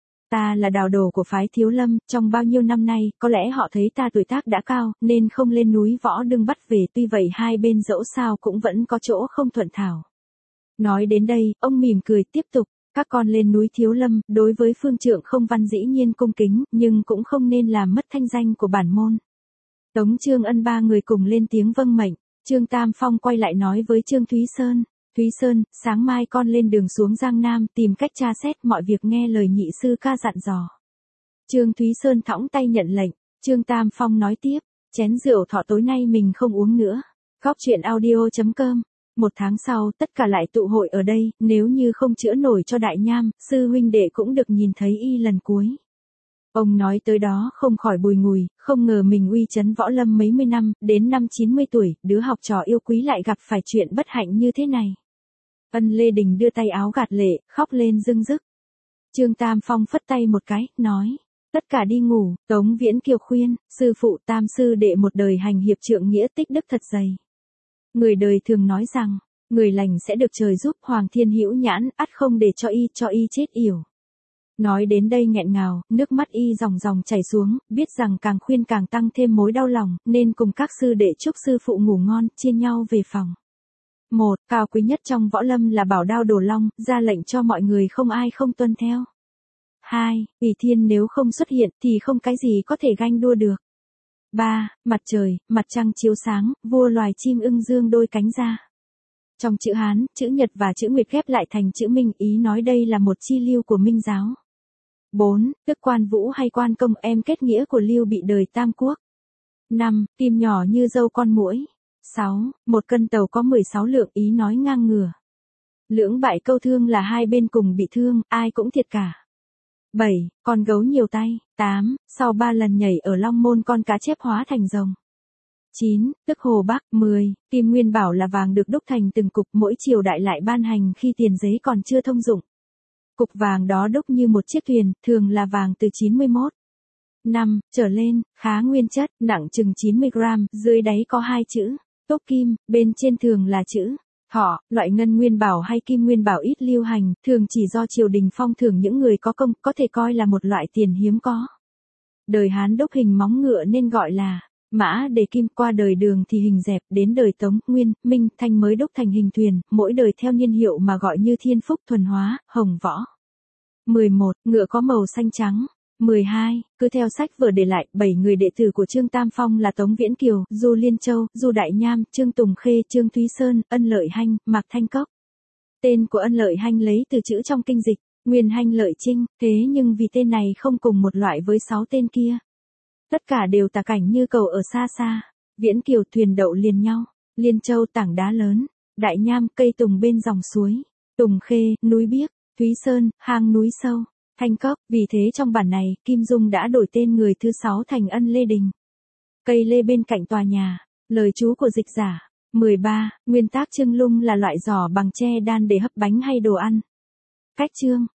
Speaker 1: Ta là đào đồ của phái Thiếu Lâm, trong bao nhiêu năm nay, có lẽ họ thấy ta tuổi tác đã cao, nên không lên núi võ đương bắt về, tuy vậy hai bên dẫu sao cũng vẫn có chỗ không thuận thảo. Nói đến đây, ông mỉm cười tiếp tục, các con lên núi Thiếu Lâm, đối với phương trượng Không Văn dĩ nhiên cung kính, nhưng cũng không nên làm mất thanh danh của bản môn. Tống Trương Ân ba người cùng lên tiếng vâng mệnh. Trương Tam Phong quay lại nói với Trương Thúy Sơn, Thúy Sơn, sáng mai con lên đường xuống Giang Nam, tìm cách tra xét mọi việc, nghe lời nhị sư ca dặn dò. Trương Thúy Sơn thõng tay nhận lệnh. Trương Tam Phong nói tiếp, chén rượu thọ tối nay mình không uống nữa. Góc truyện audio chấm com. Một tháng sau, tất cả lại tụ hội ở đây, nếu như không chữa nổi cho Đại Nham, sư huynh đệ cũng được nhìn thấy y lần cuối. Ông nói tới đó không khỏi bùi ngùi, không ngờ mình uy chấn võ lâm mấy mươi năm, đến năm chín mươi tuổi, đứa học trò yêu quý lại gặp phải chuyện bất hạnh như thế này. Ân Lê Đình đưa tay áo gạt lệ, khóc lên rưng rức. Trương Tam Phong phất tay một cái, nói, tất cả đi ngủ. Tống Viễn Kiều khuyên, sư phụ Tam sư đệ một đời hành hiệp trượng nghĩa, tích đức thật dày. Người đời thường nói rằng, người lành sẽ được trời giúp, Hoàng Thiên Hữu Nhãn, ắt không để cho y, cho y chết yểu. Nói đến đây nghẹn ngào, nước mắt y dòng dòng chảy xuống, biết rằng càng khuyên càng tăng thêm mối đau lòng, nên cùng các sư đệ chúc sư phụ ngủ ngon, chia nhau về phòng. Một, cao quý nhất trong võ lâm là Bảo Đao Đồ Long, ra lệnh cho mọi người không ai không tuân theo. Hai, Ỷ Thiên nếu không xuất hiện thì không cái gì có thể ganh đua được. Ba, mặt trời, mặt trăng chiếu sáng, vua loài chim ưng dương đôi cánh ra. Trong chữ Hán, chữ Nhật và chữ Nguyệt ghép lại thành chữ Minh, ý nói đây là một chi lưu của Minh giáo. Bốn, tức Quan Vũ hay Quan Công, em kết nghĩa của Lưu Bị đời Tam Quốc. Năm, tim nhỏ như dâu con muỗi. Sáu, một cân tàu có mười sáu lượng, ý nói ngang ngửa. Lưỡng bại câu thương là hai bên cùng bị thương, ai cũng thiệt cả. Bảy, con gấu nhiều tay. Tám, sau ba lần nhảy ở Long Môn con cá chép hóa thành rồng. Chín, tức Hồ Bắc. Mười, Kim Nguyên Bảo là vàng được đúc thành từng cục, mỗi triều đại lại ban hành khi tiền giấy còn chưa thông dụng. Cục vàng đó đúc như một chiếc thuyền, thường là vàng từ chín mươi mốt năm trở lên, khá nguyên chất, nặng chừng chín mươi gam, dưới đáy có hai chữ tốt kim, bên trên thường là chữ Thọ. Loại ngân nguyên bảo hay kim nguyên bảo ít lưu hành, thường chỉ do triều đình phong thưởng những người có công, có thể coi là một loại tiền hiếm có. Đời Hán đúc hình móng ngựa nên gọi là mã đề kim, qua đời Đường thì hình dẹp, đến đời Tống, Nguyên, Minh, Thanh mới đúc thành hình thuyền, mỗi đời theo niên hiệu mà gọi như Thiên Phúc, Thuần Hóa, Hồng Võ. mười một. Ngựa có màu xanh trắng. mười hai. Cứ theo sách vở để lại, bảy người đệ tử của Trương Tam Phong là Tống Viễn Kiều, Du Liên Châu, Du Đại Nham, Trương Tùng Khê, Trương Thúy Sơn, Ân Lợi Hanh, Mạc Thanh Cốc. Tên của Ân Lợi Hanh lấy từ chữ trong kinh dịch, Nguyên Hanh Lợi Trinh, thế nhưng vì tên này không cùng một loại với sáu tên kia. Tất cả đều tả cảnh như cầu ở xa xa. Viễn Kiều, thuyền đậu liền nhau. Liên Châu, tảng đá lớn. Đại Nham, cây tùng bên dòng suối. Tùng Khê, núi biếc. Thúy Sơn, hang núi sâu. Thanh Cốc, vì thế trong bản này, Kim Dung đã đổi tên người thứ sáu thành Ân Lê Đình. Cây lê bên cạnh tòa nhà. Lời chú của dịch giả. mười ba. Nguyên tác trưng lung là loại giỏ bằng tre đan để hấp bánh hay đồ ăn. Cách chương.